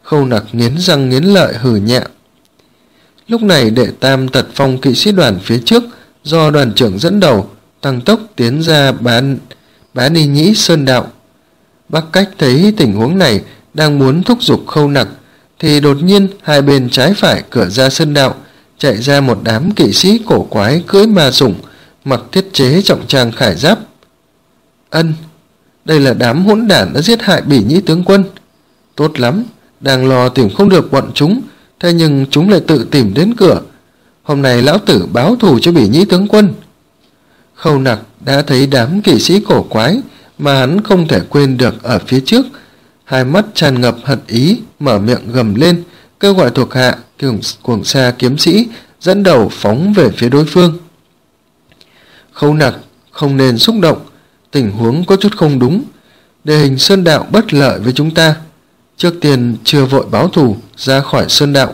Khâu Nặc nghiến răng nghiến lợi hừ nhẹ. Lúc này đệ tam tật phong kỵ sĩ đoàn phía trước do đoàn trưởng dẫn đầu tăng tốc tiến ra bán Bá Ni Nhĩ Sơn Đạo. Bắc Cách thấy tình huống này, đang muốn thúc giục Khâu Nặc thì đột nhiên hai bên trái phải cửa ra sơn đạo chạy ra một đám kỵ sĩ cổ quái cưỡi ma sủng, mặc thiết chế trọng trang khải giáp. Ân, đây là đám hỗn đản đã giết hại Bỉ Nhĩ tướng quân. Tốt lắm, đang lo tìm không được bọn chúng, thế nhưng chúng lại tự tìm đến cửa. Hôm nay lão tử báo thù cho Bỉ Nhĩ tướng quân. Khâu Nặc đã thấy đám kỵ sĩ cổ quái mà hắn không thể quên được ở phía trước, hai mắt tràn ngập hận ý, mở miệng gầm lên, kêu gọi thuộc hạ cuồng sa kiếm sĩ dẫn đầu phóng về phía đối phương. Khâu Nặc không nên xúc động, tình huống có chút không đúng, địa hình sơn đạo bất lợi với chúng ta, trước tiên chưa vội báo thù, ra khỏi sơn đạo.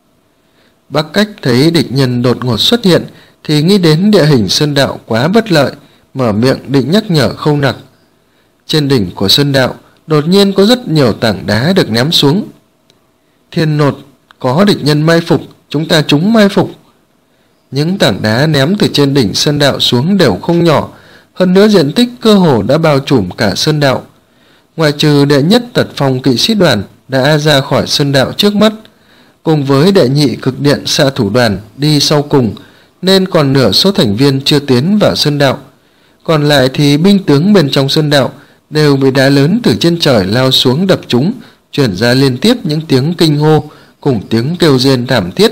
Bắc Cách thấy địch nhân đột ngột xuất hiện thì nghĩ đến địa hình sơn đạo quá bất lợi, mở miệng định nhắc nhở Khâu Nặc. Trên đỉnh của sơn đạo đột nhiên có rất nhiều tảng đá được ném xuống. Thiên nột, có địch nhân mai phục, chúng ta trúng mai phục. Những tảng đá ném từ trên đỉnh sơn đạo xuống đều không nhỏ, hơn nữa diện tích cơ hồ đã bao trùm cả sơn đạo. Ngoại trừ đệ nhất tật phong kỵ sĩ đoàn đã ra khỏi sơn đạo trước mắt, cùng với đệ nhị cực điện xạ thủ đoàn đi sau cùng, nên còn nửa số thành viên chưa tiến vào sơn đạo. Còn lại thì binh tướng bên trong sơn đạo đều bị đá lớn từ trên trời lao xuống đập chúng, truyền ra liên tiếp những tiếng kinh hô cùng tiếng kêu rên thảm thiết.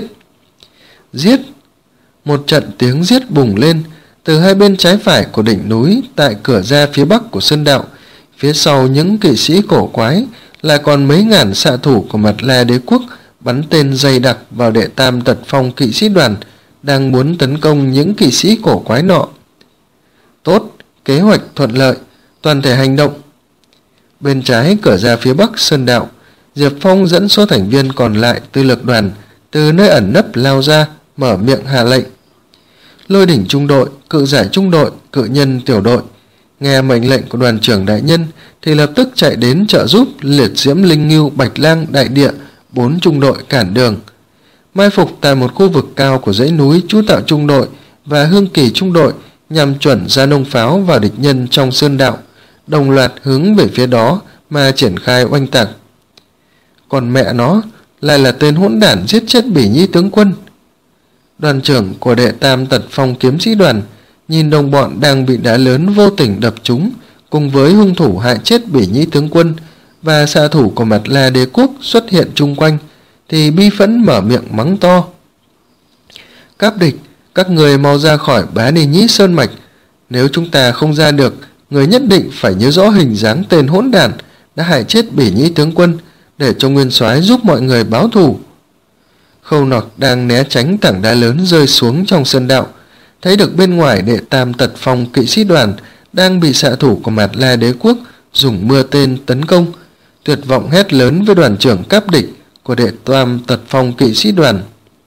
Giết! Một trận tiếng giết bùng lên từ hai bên trái phải của đỉnh núi tại cửa ra phía bắc của sơn đạo. Phía sau những kỵ sĩ cổ quái lại còn mấy ngàn xạ thủ của Mạt La Đế quốc bắn tên dày đặc vào đệ tam tật phong kỵ sĩ đoàn đang muốn tấn công những kỵ sĩ cổ quái nọ. Tốt, kế hoạch thuận lợi, toàn thể hành động. Bên trái cửa ra phía bắc sơn đạo, Diệp Phong dẫn số thành viên còn lại tư lực đoàn từ nơi ẩn nấp lao ra, mở miệng hạ lệnh. Lôi đỉnh trung đội, cự giải trung đội, cự nhân tiểu đội nghe mệnh lệnh của đoàn trưởng đại nhân thì lập tức chạy đến trợ giúp liệt diễm linh ngưu, bạch lang, đại địa bốn trung đội cản đường. Mai phục tại một khu vực cao của dãy núi, chú tạo trung đội và hương kỳ trung đội nhằm chuẩn ra nông pháo vào địch nhân trong sơn đạo, đồng loạt hướng về phía đó mà triển khai oanh tạc. Còn mẹ nó lại là tên hỗn đản giết chết Bỉ Nhĩ tướng quân. Đoàn trưởng của đệ tam tật phong kiếm sĩ đoàn nhìn đồng bọn đang bị đá lớn vô tình đập trúng, cùng với hung thủ hại chết Bỉ Nhĩ tướng quân và xạ thủ của Mạt La Đế quốc xuất hiện chung quanh thì bi phẫn mở miệng mắng to. Các địch, các người mau ra khỏi Bá Ni Nhĩ Sơn mạch, nếu chúng ta không ra được, người nhất định phải nhớ rõ hình dáng tên hỗn đản đã hại chết Bỉ Nhĩ tướng quân, để cho nguyên soái giúp mọi người báo thù. Khâu Nặc đang né tránh tảng đá lớn rơi xuống trong sơn đạo, thấy được bên ngoài đệ tam tật phong kỵ sĩ đoàn đang bị xạ thủ của Mạt La Đế quốc dùng mưa tên tấn công, tuyệt vọng hét lớn với đoàn trưởng cáp địch của đệ tam tật phong kỵ sĩ đoàn.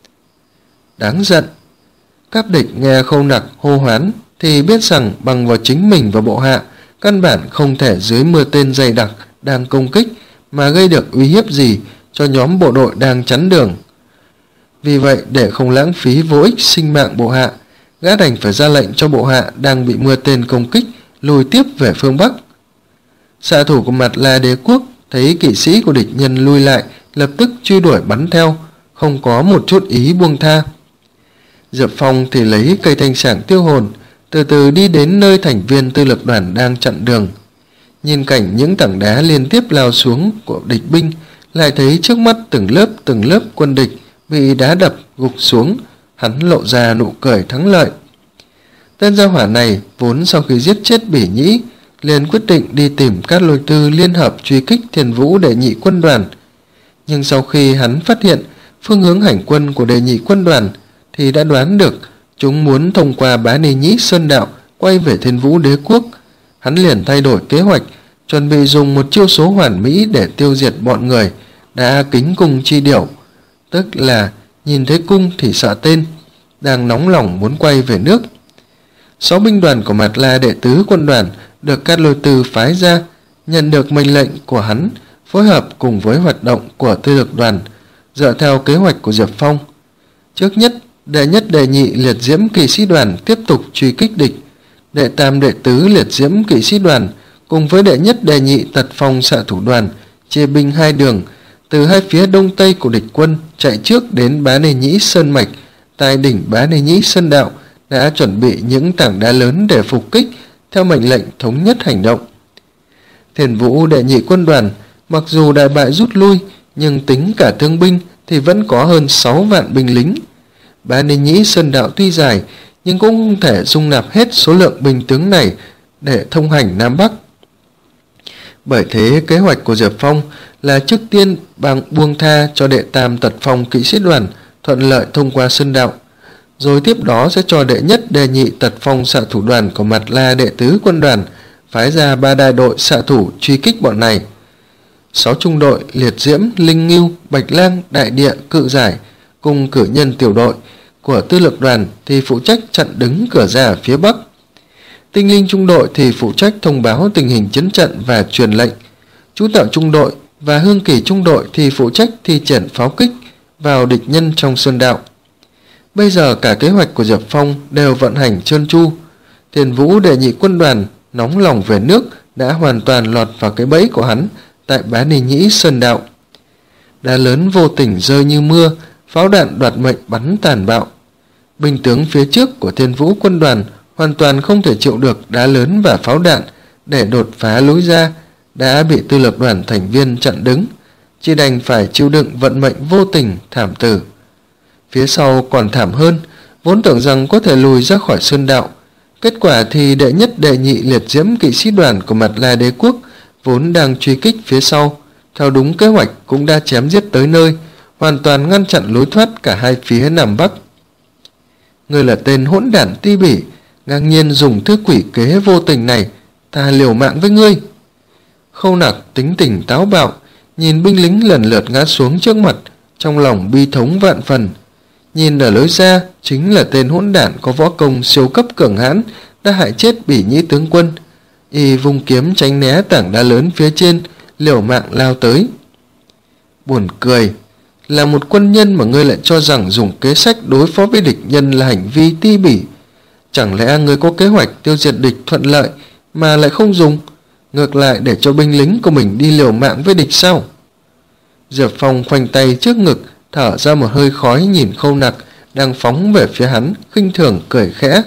Đáng giận! Cáp địch nghe Khâu Nặc hô hoán thì biết rằng bằng vào chính mình và bộ hạ căn bản không thể dưới mưa tên dày đặc đang công kích mà gây được uy hiếp gì cho nhóm bộ đội đang chắn đường. Vì vậy, để không lãng phí vô ích sinh mạng bộ hạ, gã đành phải ra lệnh cho bộ hạ đang bị mưa tên công kích lùi tiếp về phương Bắc. Xạ thủ của Mạt La Đế quốc thấy kỵ sĩ của địch nhân lui lại, lập tức truy đuổi bắn theo, không có một chút ý buông tha. Diệp Phong thì lấy cây thanh sảng tiêu hồn, từ từ đi đến nơi thành viên tư lực đoàn đang chặn đường. Nhìn cảnh những tảng đá liên tiếp lao xuống của địch binh, lại thấy trước mắt từng lớp từng lớp quân địch bị đá đập gục xuống, hắn lộ ra nụ cười thắng lợi. Tên gia hỏa này vốn sau khi giết chết Bỉ Nhĩ liền quyết định đi tìm Cát Lôi Tư liên hợp truy kích Thiên Vũ đệ nhị quân đoàn. Nhưng sau khi hắn phát hiện phương hướng hành quân của đệ nhị quân đoàn thì đã đoán được chúng muốn thông qua Bá Ni Nhĩ Sơn đạo quay về Thiên Vũ đế quốc. Hắn liền thay đổi kế hoạch, chuẩn bị dùng một chiêu số hoàn mỹ để tiêu diệt bọn người đã kính cung chi điểu, tức là nhìn thấy cung thì sợ tên, đang nóng lòng muốn quay về nước. Sáu binh đoàn của Mạt La đệ tứ quân đoàn được Cát Lôi Tư phái ra, nhận được mệnh lệnh của hắn, phối hợp cùng với hoạt động của tư lược đoàn, dựa theo kế hoạch của Diệp Phong. Trước nhất, đệ nhất đệ nhị liệt diễm kỵ sĩ đoàn tiếp tục truy kích địch. Đệ tam đệ tứ liệt diễm kỵ sĩ đoàn cùng với đệ nhất đệ nhị tật phong xạ thủ đoàn chia binh hai đường, từ hai phía đông tây của địch quân chạy trước đến Bá Nê Nhĩ Sơn Mạch. Tại đỉnh Bá Nê Nhĩ Sơn Đạo đã chuẩn bị những tảng đá lớn để phục kích theo mệnh lệnh thống nhất hành động. Thiền Vũ đệ nhị quân đoàn mặc dù đại bại rút lui, nhưng tính cả thương binh thì vẫn có hơn sáu vạn binh lính. Bá Nê Nhĩ Sơn Đạo tuy dài nhưng cũng không thể dung nạp hết số lượng binh tướng này để thông hành Nam Bắc. Bởi thế kế hoạch của Diệp Phong là trước tiên bằng buông tha cho đệ tam tật phong kỵ sĩ đoàn thuận lợi thông qua Sơn Đạo, rồi tiếp đó sẽ cho đệ nhất đệ nhị tật phong xạ thủ đoàn của Mạt La đệ tứ quân đoàn phái ra ba đại đội xạ thủ truy kích bọn này. Sáu trung đội liệt diễm, linh ngưu, bạch lang, đại địa, cự giải cùng cử nhân tiểu đội của tư lược đoàn thì phụ trách chặn đứng cửa ra ở phía bắc. Tinh linh trung đội thì phụ trách thông báo tình hình chiến trận và truyền lệnh. Chú tạo trung đội và hương kỳ trung đội thì phụ trách thi triển pháo kích vào địch nhân trong Sơn Đạo. Bây giờ cả kế hoạch của Diệp Phong đều vận hành trơn tru. Thiền Vũ đệ nhị quân đoàn nóng lòng về nước đã hoàn toàn lọt vào cái bẫy của hắn tại Bá Nê Nhĩ Sơn Đạo. Đá lớn vô tình rơi như mưa, pháo đạn đoạt mệnh bắn tàn bạo. Binh tướng phía trước của Thiên Vũ quân đoàn hoàn toàn không thể chịu được đá lớn và pháo đạn để đột phá lối ra, đã bị tư lược đoàn thành viên chặn đứng, chỉ đành phải chịu đựng vận mệnh vô tình thảm tử. Phía sau còn thảm hơn, vốn tưởng rằng có thể lùi ra khỏi Sơn Đạo, kết quả thì đệ nhất đệ nhị liệt diễm kỵ sĩ đoàn của Mạt La đế quốc vốn đang truy kích phía sau, theo đúng kế hoạch cũng đã chém giết tới nơi, hoàn toàn ngăn chặn lối thoát cả hai phía Nam Bắc. Ngươi là tên hỗn đản Ti Bỉ, ngang nhiên dùng thứ quỷ kế vô tình này, ta liều mạng với ngươi. Khâu Nặc tính tình táo bạo, nhìn binh lính lần lượt ngã xuống trước mặt, trong lòng bi thống vạn phần. Nhìn ở lối ra chính là tên hỗn đản có võ công siêu cấp cường hãn đã hại chết Bỉ Nhĩ tướng quân. Y vung kiếm tránh né tảng đá lớn phía trên, liều mạng lao tới. Buồn cười, là một quân nhân mà ngươi lại cho rằng dùng kế sách đối phó với địch nhân là hành vi ti bỉ. Chẳng lẽ ngươi có kế hoạch tiêu diệt địch thuận lợi mà lại không dùng, ngược lại để cho binh lính của mình đi liều mạng với địch sao? Diệp Phong khoanh tay trước ngực, thở ra một hơi khói, nhìn Khâu Nặc đang phóng về phía hắn, khinh thường cười khẽ.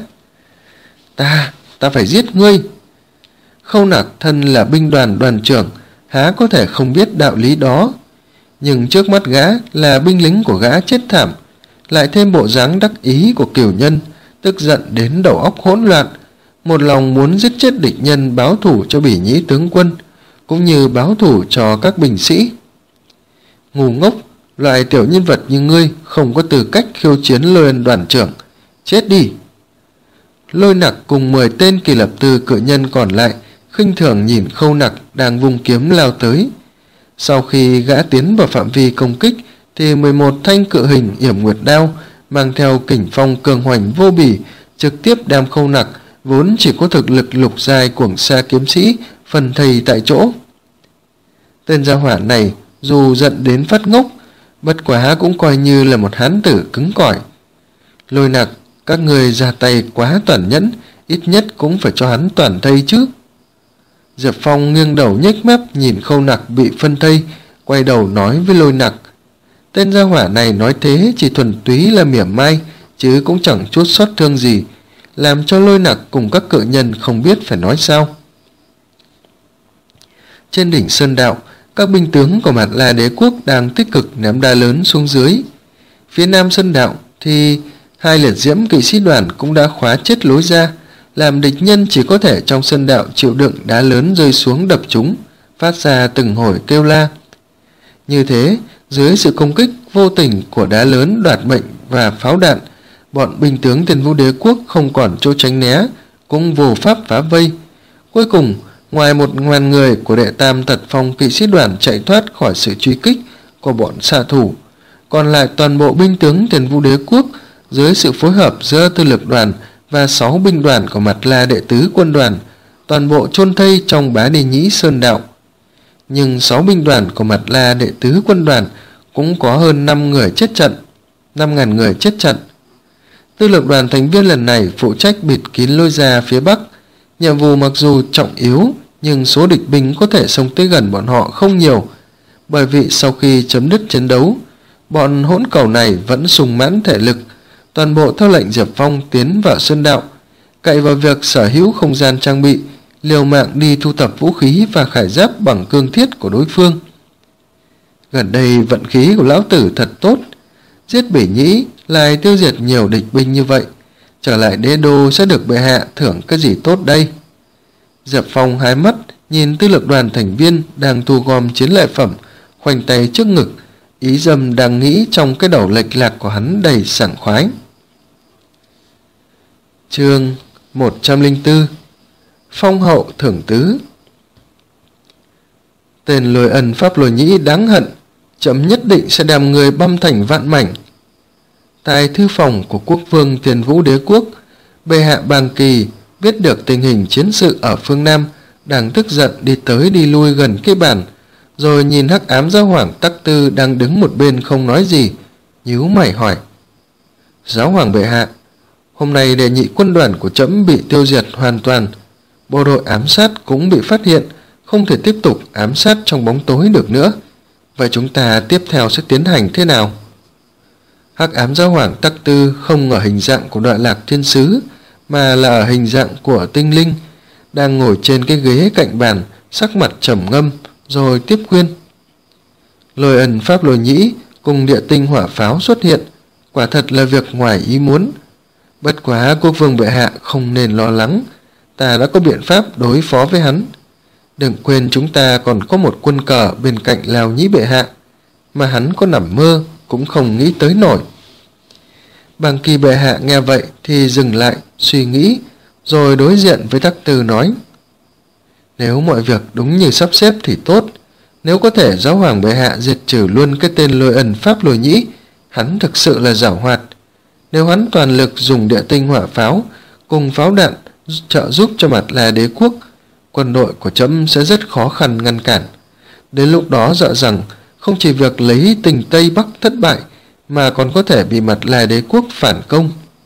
Ta, ta phải giết ngươi. Khâu Nặc thân là binh đoàn đoàn trưởng, há có thể không biết đạo lý đó. Nhưng trước mắt gã là binh lính của gã chết thảm, lại thêm bộ dáng đắc ý của cửu nhân, tức giận đến đầu óc hỗn loạn, một lòng muốn giết chết địch nhân, báo thù cho Bỉ Nhĩ tướng quân, cũng như báo thù cho các binh sĩ. Ngu ngốc, loại tiểu nhân vật như ngươi không có tư cách khiêu chiến Lôi đoàn trưởng, chết đi. Lôi Nặc cùng mười tên kỳ lập tư cự nhân còn lại khinh thường nhìn Khâu Nặc đang vung kiếm lao tới. Sau khi gã tiến vào phạm vi công kích thì mười một thanh cự hình yểm nguyệt đao mang theo kình phong cường hoành vô bỉ trực tiếp đem Khâu Nặc vốn chỉ có thực lực lục giai cuồng sa kiếm sĩ phần thây tại chỗ. Tên gia hỏa này dù giận đến phát ngốc, bất quá cũng coi như là một hán tử cứng cỏi. Lôi Nặc, các người ra tay quá tàn nhẫn, ít nhất cũng phải cho hắn toàn thây chứ. Diệp Phong nghiêng đầu nhếch mép nhìn Khâu Nặc bị phân thây, quay đầu nói với Lôi Nặc. Tên gia hỏa này nói thế chỉ thuần túy là mỉa mai, chứ cũng chẳng chút xót thương gì, làm cho Lôi Nặc cùng các cự nhân không biết phải nói sao. Trên đỉnh Sơn Đạo, các binh tướng của Mạt La đế quốc đang tích cực ném đá lớn xuống dưới. Phía nam Sơn Đạo thì hai liệt diễm kỵ sĩ đoàn cũng đã khóa chết lối ra, làm địch nhân chỉ có thể trong Sơn Đạo chịu đựng đá lớn rơi xuống đập chúng, phát ra từng hồi kêu la. Như thế, dưới sự công kích vô tình của đá lớn đoạt mệnh và pháo đạn, bọn binh tướng Thiên Vũ đế quốc không còn chỗ tránh né, cũng vô pháp phá vây. Cuối cùng, ngoài một ngàn người của đệ tam tật phong kỵ sĩ đoàn chạy thoát khỏi sự truy kích của bọn xạ thủ, còn lại toàn bộ binh tướng Thiên Vũ đế quốc dưới sự phối hợp giữa tư lực đoàn và sáu binh đoàn của Mạt La đệ tứ quân đoàn, toàn bộ chôn thây trong Bá Nê Nhĩ Sơn Đạo. nhưng sáu binh đoàn của Mạt La đệ tứ quân đoàn cũng có hơn năm người chết trận, năm ngàn người chết trận. Tư lược đoàn thành viên lần này phụ trách bịt kín lối ra phía Bắc. Nhiệm vụ mặc dù trọng yếu, nhưng số địch binh có thể xông tới gần bọn họ không nhiều, bởi vì sau khi chấm dứt chiến đấu, bọn hỗn cầu này vẫn sung mãn thể lực, toàn bộ theo lệnh Diệp Phong tiến vào sơn đạo, cậy vào việc sở hữu không gian trang bị, liều mạng đi thu thập vũ khí và khải giáp bằng cương thiết của đối phương. Gần đây vận khí của lão tử thật tốt, giết Bỉ Nhĩ lại tiêu diệt nhiều địch binh như vậy, trở lại đế đô sẽ được bệ hạ thưởng cái gì tốt đây? Diệp Phong hái mắt nhìn tư lược đoàn thành viên đang thu gom chiến lợi phẩm, khoanh tay trước ngực, ý dâm đang nghĩ trong cái đầu lệch lạc của hắn đầy sảng khoái. Chương một trăm lẻ bốn Phong hậu thưởng tứ. Tên Lôi Ân Pháp Lôi Nhĩ đáng hận, chậm nhất định sẽ đem người băm thành vạn mảnh. Tại thư phòng của quốc vương Tiền Vũ Đế Quốc, bệ hạ Bàng Kỳ biết được tình hình chiến sự ở phương Nam, đang tức giận đi tới đi lui gần cái bàn, rồi nhìn Hắc Ám Giáo Hoàng Tắc Tư đang đứng một bên không nói gì, nhíu mày hỏi: Giáo hoàng bệ hạ, hôm nay đệ nhị quân đoàn của trẫm bị tiêu diệt hoàn toàn, bộ đội ám sát cũng bị phát hiện, không thể tiếp tục ám sát trong bóng tối được nữa. Vậy chúng ta tiếp theo sẽ tiến hành thế nào? Hắc Ám Giáo Hoàng Tắc Tư không ở hình dạng của Đoạn Lạc Thiên Sứ, mà là ở hình dạng của tinh linh, đang ngồi trên cái ghế cạnh bàn, sắc mặt trầm ngâm, rồi tiếp khuyên. Lôi Ân Pháp Lôi Nhĩ cùng địa tinh hỏa pháo xuất hiện, quả thật là việc ngoài ý muốn. Bất quá quốc vương bệ hạ không nên lo lắng, ta đã có biện pháp đối phó với hắn. Đừng quên chúng ta còn có một quân cờ bên cạnh Lào Nhĩ bệ hạ, mà hắn có nằm mơ cũng không nghĩ tới nổi. Bàng Kỳ bệ hạ nghe vậy thì dừng lại suy nghĩ, rồi đối diện với Tắc Tư nói: Nếu mọi việc đúng như sắp xếp thì tốt, nếu có thể giáo hoàng bệ hạ diệt trừ luôn cái tên Lôi Ân Pháp Lôi Nhĩ, hắn thực sự là giảo hoạt. Nếu hắn toàn lực dùng địa tinh hỏa pháo cùng pháo đạn trợ giúp cho Mạt La Đế Quốc, quân đội của trẫm sẽ rất khó khăn ngăn cản. Đến lúc đó sợ rằng không chỉ việc lấy tỉnh Tây Bắc thất bại, mà còn có thể bị Mạt La Đế Quốc phản công.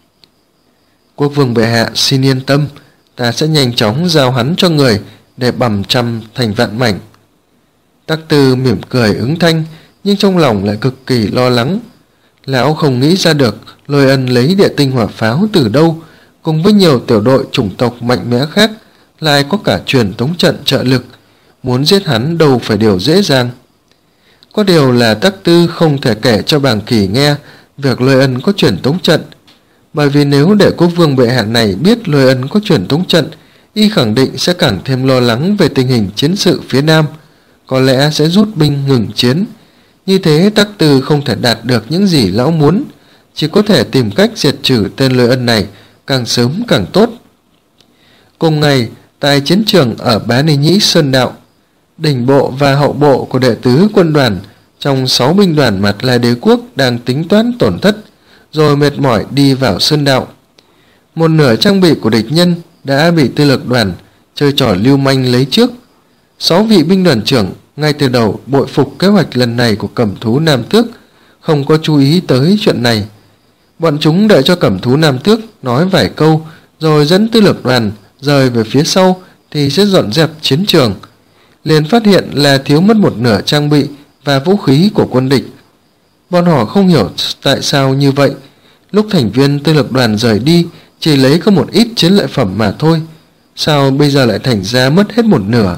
Quốc vương bệ hạ xin yên tâm, ta sẽ nhanh chóng giao hắn cho người để bầm trăm thành vạn mảnh. Tắc Tư mỉm cười ứng thanh, nhưng trong lòng lại cực kỳ lo lắng. Lão không nghĩ ra được Lôi Ân lấy địa tinh hỏa pháo từ đâu, cùng với nhiều tiểu đội chủng tộc mạnh mẽ khác, lại có cả truyền tống trận trợ lực, muốn giết hắn đâu phải điều dễ dàng. Có điều là Tắc Tư không thể kể cho Bàng Kỳ nghe việc Lôi Ân có truyền tống trận, bởi vì nếu để quốc vương bệ hạ này biết Lôi Ân có truyền tống trận, y khẳng định sẽ càng thêm lo lắng về tình hình chiến sự phía Nam, có lẽ sẽ rút binh ngừng chiến. Như thế Tắc Tư không thể đạt được những gì lão muốn, chỉ có thể tìm cách diệt trừ tên Lôi Ân này càng sớm càng tốt. Cùng ngày, tại chiến trường ở Bá Ni Nhĩ Sơn Đạo, đỉnh bộ và hậu bộ của đệ tứ quân đoàn trong sáu binh đoàn Mạt La Đế Quốc đang tính toán tổn thất, rồi mệt mỏi đi vào Sơn Đạo. Một nửa trang bị của địch nhân đã bị tư lược đoàn chơi trò lưu manh lấy trước. Sáu vị binh đoàn trưởng ngay từ đầu bội phục kế hoạch lần này của Cẩm Thú Nam Tước, không có chú ý tới chuyện này. Bọn chúng đợi cho Cẩm Thú Nam Tước nói vài câu, rồi dẫn tư lược đoàn rời về phía sau thì sẽ dọn dẹp chiến trường. Liền phát hiện là thiếu mất một nửa trang bị và vũ khí của quân địch. Bọn họ không hiểu tại sao như vậy. Lúc thành viên tư lược đoàn rời đi chỉ lấy có một ít chiến lợi phẩm mà thôi, sao bây giờ lại thành ra mất hết một nửa?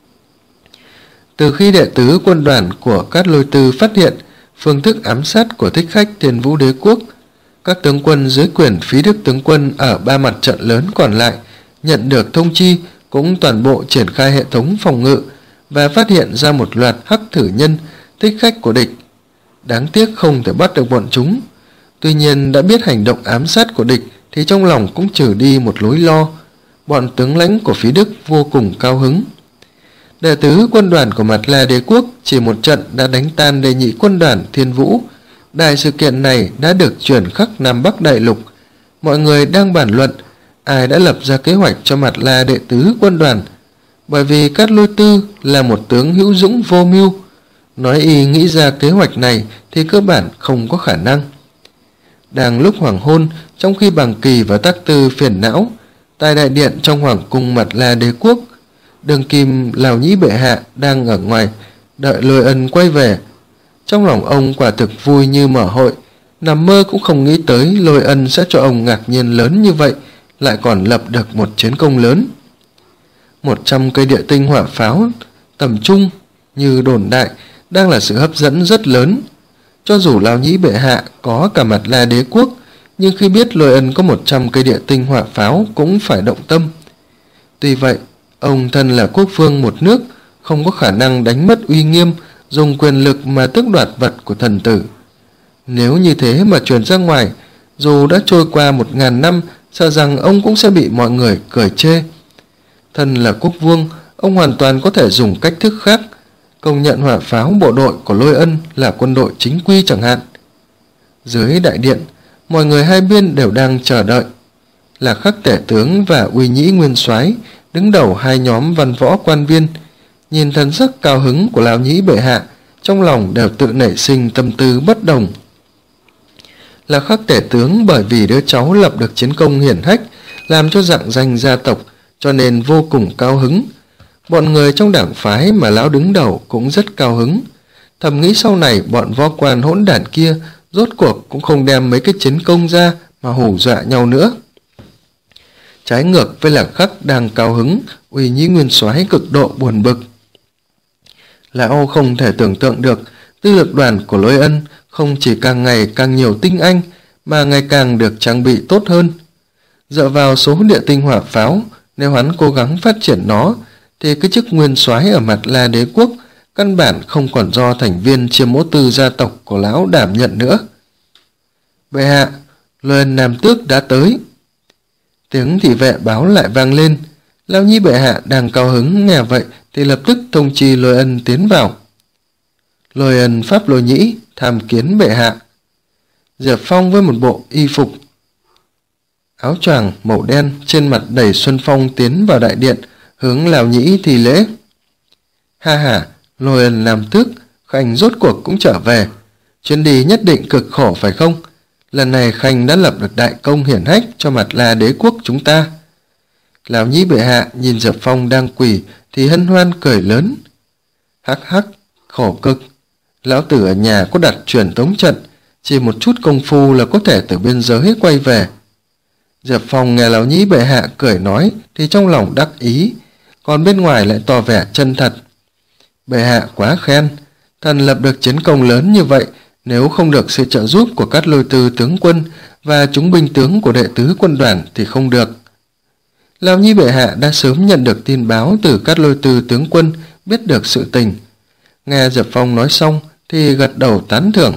Từ khi đệ tứ quân đoàn của Cát Lôi Tư phát hiện phương thức ám sát của thích khách Tiền Vũ Đế Quốc, các tướng quân dưới quyền Phí Đức tướng quân ở ba mặt trận lớn còn lại nhận được thông chi cũng toàn bộ triển khai hệ thống phòng ngự và phát hiện ra một loạt hắc thử nhân thích khách của địch. Đáng tiếc không thể bắt được bọn chúng. Tuy nhiên đã biết hành động ám sát của địch thì trong lòng cũng trừ đi một lối lo. Bọn tướng lãnh của Phí Đức vô cùng cao hứng. Đệ tứ quân đoàn của Mạt La Đế Quốc chỉ một trận đã đánh tan đệ nhị quân đoàn Thiên Vũ. Đại sự kiện này đã được truyền khắp Nam Bắc Đại Lục. Mọi người đang bàn luận ai đã lập ra kế hoạch cho Mạt La đệ tứ quân đoàn. bởi vì Cát Lôi Tư là một tướng hữu dũng vô mưu, nói y nghĩ ra kế hoạch này thì cơ bản không có khả năng. Đang lúc hoàng hôn, trong khi Bàng Kỳ và Tác Tư phiền não, tại đại điện trong hoàng cung Mạt La Đế quốc, Đường Kim Lào Nhĩ bệ hạ đang ở ngoài đợi Lôi Ân quay về. Trong lòng ông quả thực vui như mở hội, nằm mơ cũng không nghĩ tới Lôi Ân sẽ cho ông ngạc nhiên lớn như vậy, lại còn lập được một chiến công lớn. Một trăm cây địa tinh hỏa pháo tầm trung như đồn đại đang là sự hấp dẫn rất lớn. Cho dù Lào Nhĩ bệ hạ có cả Mạt La Đế quốc, nhưng khi biết Lôi Ân có một trăm cây địa tinh hỏa pháo cũng phải động tâm. Tuy vậy, ông thân là quốc vương một nước, không có khả năng đánh mất uy nghiêm, dùng quyền lực mà tước đoạt vật của thần tử. Nếu như thế mà truyền ra ngoài, dù đã trôi qua một ngàn năm, sợ rằng ông cũng sẽ bị mọi người cười chê. Thân là quốc vương, ông hoàn toàn có thể dùng cách thức khác, công nhận hỏa pháo bộ đội của Lôi Ân là quân đội chính quy chẳng hạn. Dưới đại điện, mọi người hai bên đều đang chờ đợi. Là Khắc Tể tướng và Uy Nhĩ Nguyên Soái đứng đầu hai nhóm văn võ quan viên, nhìn thần sắc cao hứng của Lào Nhĩ bệ hạ, trong lòng đều tự nảy sinh tâm tư bất đồng. Là Khắc Tể tướng bởi vì đứa cháu lập được chiến công hiển hách, làm cho rạng danh gia tộc, cho nên vô cùng cao hứng. Bọn người trong đảng phái mà lão đứng đầu cũng rất cao hứng, thầm nghĩ sau này bọn võ quan hỗn đản kia rốt cuộc cũng không đem mấy cái chiến công ra mà hù dọa nhau nữa. Trái ngược với Lạc Khắc đang cao hứng, Uy Nhĩ Nguyên Soái cực độ buồn bực. Lão không thể tưởng tượng được tư lực đoàn của Lôi Ân không chỉ càng ngày càng nhiều tinh anh, mà ngày càng được trang bị tốt hơn. Dựa vào số địa tinh hỏa pháo, nếu hắn cố gắng phát triển nó, thì cái chức nguyên soái ở Mạt La Đế quốc căn bản không còn do thành viên Chiêm Mỗ Tư gia tộc của lão đảm nhận nữa. Bệ hạ, Lôi Ân Nam Tước đã tới. Tiếng thị vệ báo lại vang lên. Lão Nhĩ bệ hạ đang cao hứng nghe vậy thì lập tức thông chi Lôi Ân tiến vào. Lôi Ân pháp Lôi Nhĩ tham kiến bệ hạ. Diệp Phong với một bộ y phục áo choàng màu đen, trên mặt đầy xuân phong tiến vào đại điện, hướng Lào Nhĩ thì lễ. Ha ha, Lôi Ân Nam Tước, Khanh rốt cuộc cũng trở về. Chuyến đi nhất định cực khổ phải không? Lần này Khanh đã lập được đại công hiển hách cho Mạt La Đế quốc chúng ta. Lào Nhĩ bệ hạ nhìn Diệp Phong đang quỳ thì hân hoan cười lớn. Hắc hắc, khổ cực. Lão tử ở nhà có đặt truyền tống trận, chỉ một chút công phu là có thể từ biên giới quay về. Diệp Phong nghe Lão Nhĩ bệ hạ cười nói thì trong lòng đắc ý, còn bên ngoài lại tỏ vẻ chân thật. Bệ hạ quá khen, thần lập được chiến công lớn như vậy, nếu không được sự trợ giúp của Cát Lôi Tư tướng quân và chúng binh tướng của đệ tứ quân đoàn thì không được. Lão Nhĩ bệ hạ đã sớm nhận được tin báo từ Cát Lôi Tư tướng quân, biết được sự tình. Nghe Diệp Phong nói xong thì gật đầu tán thưởng.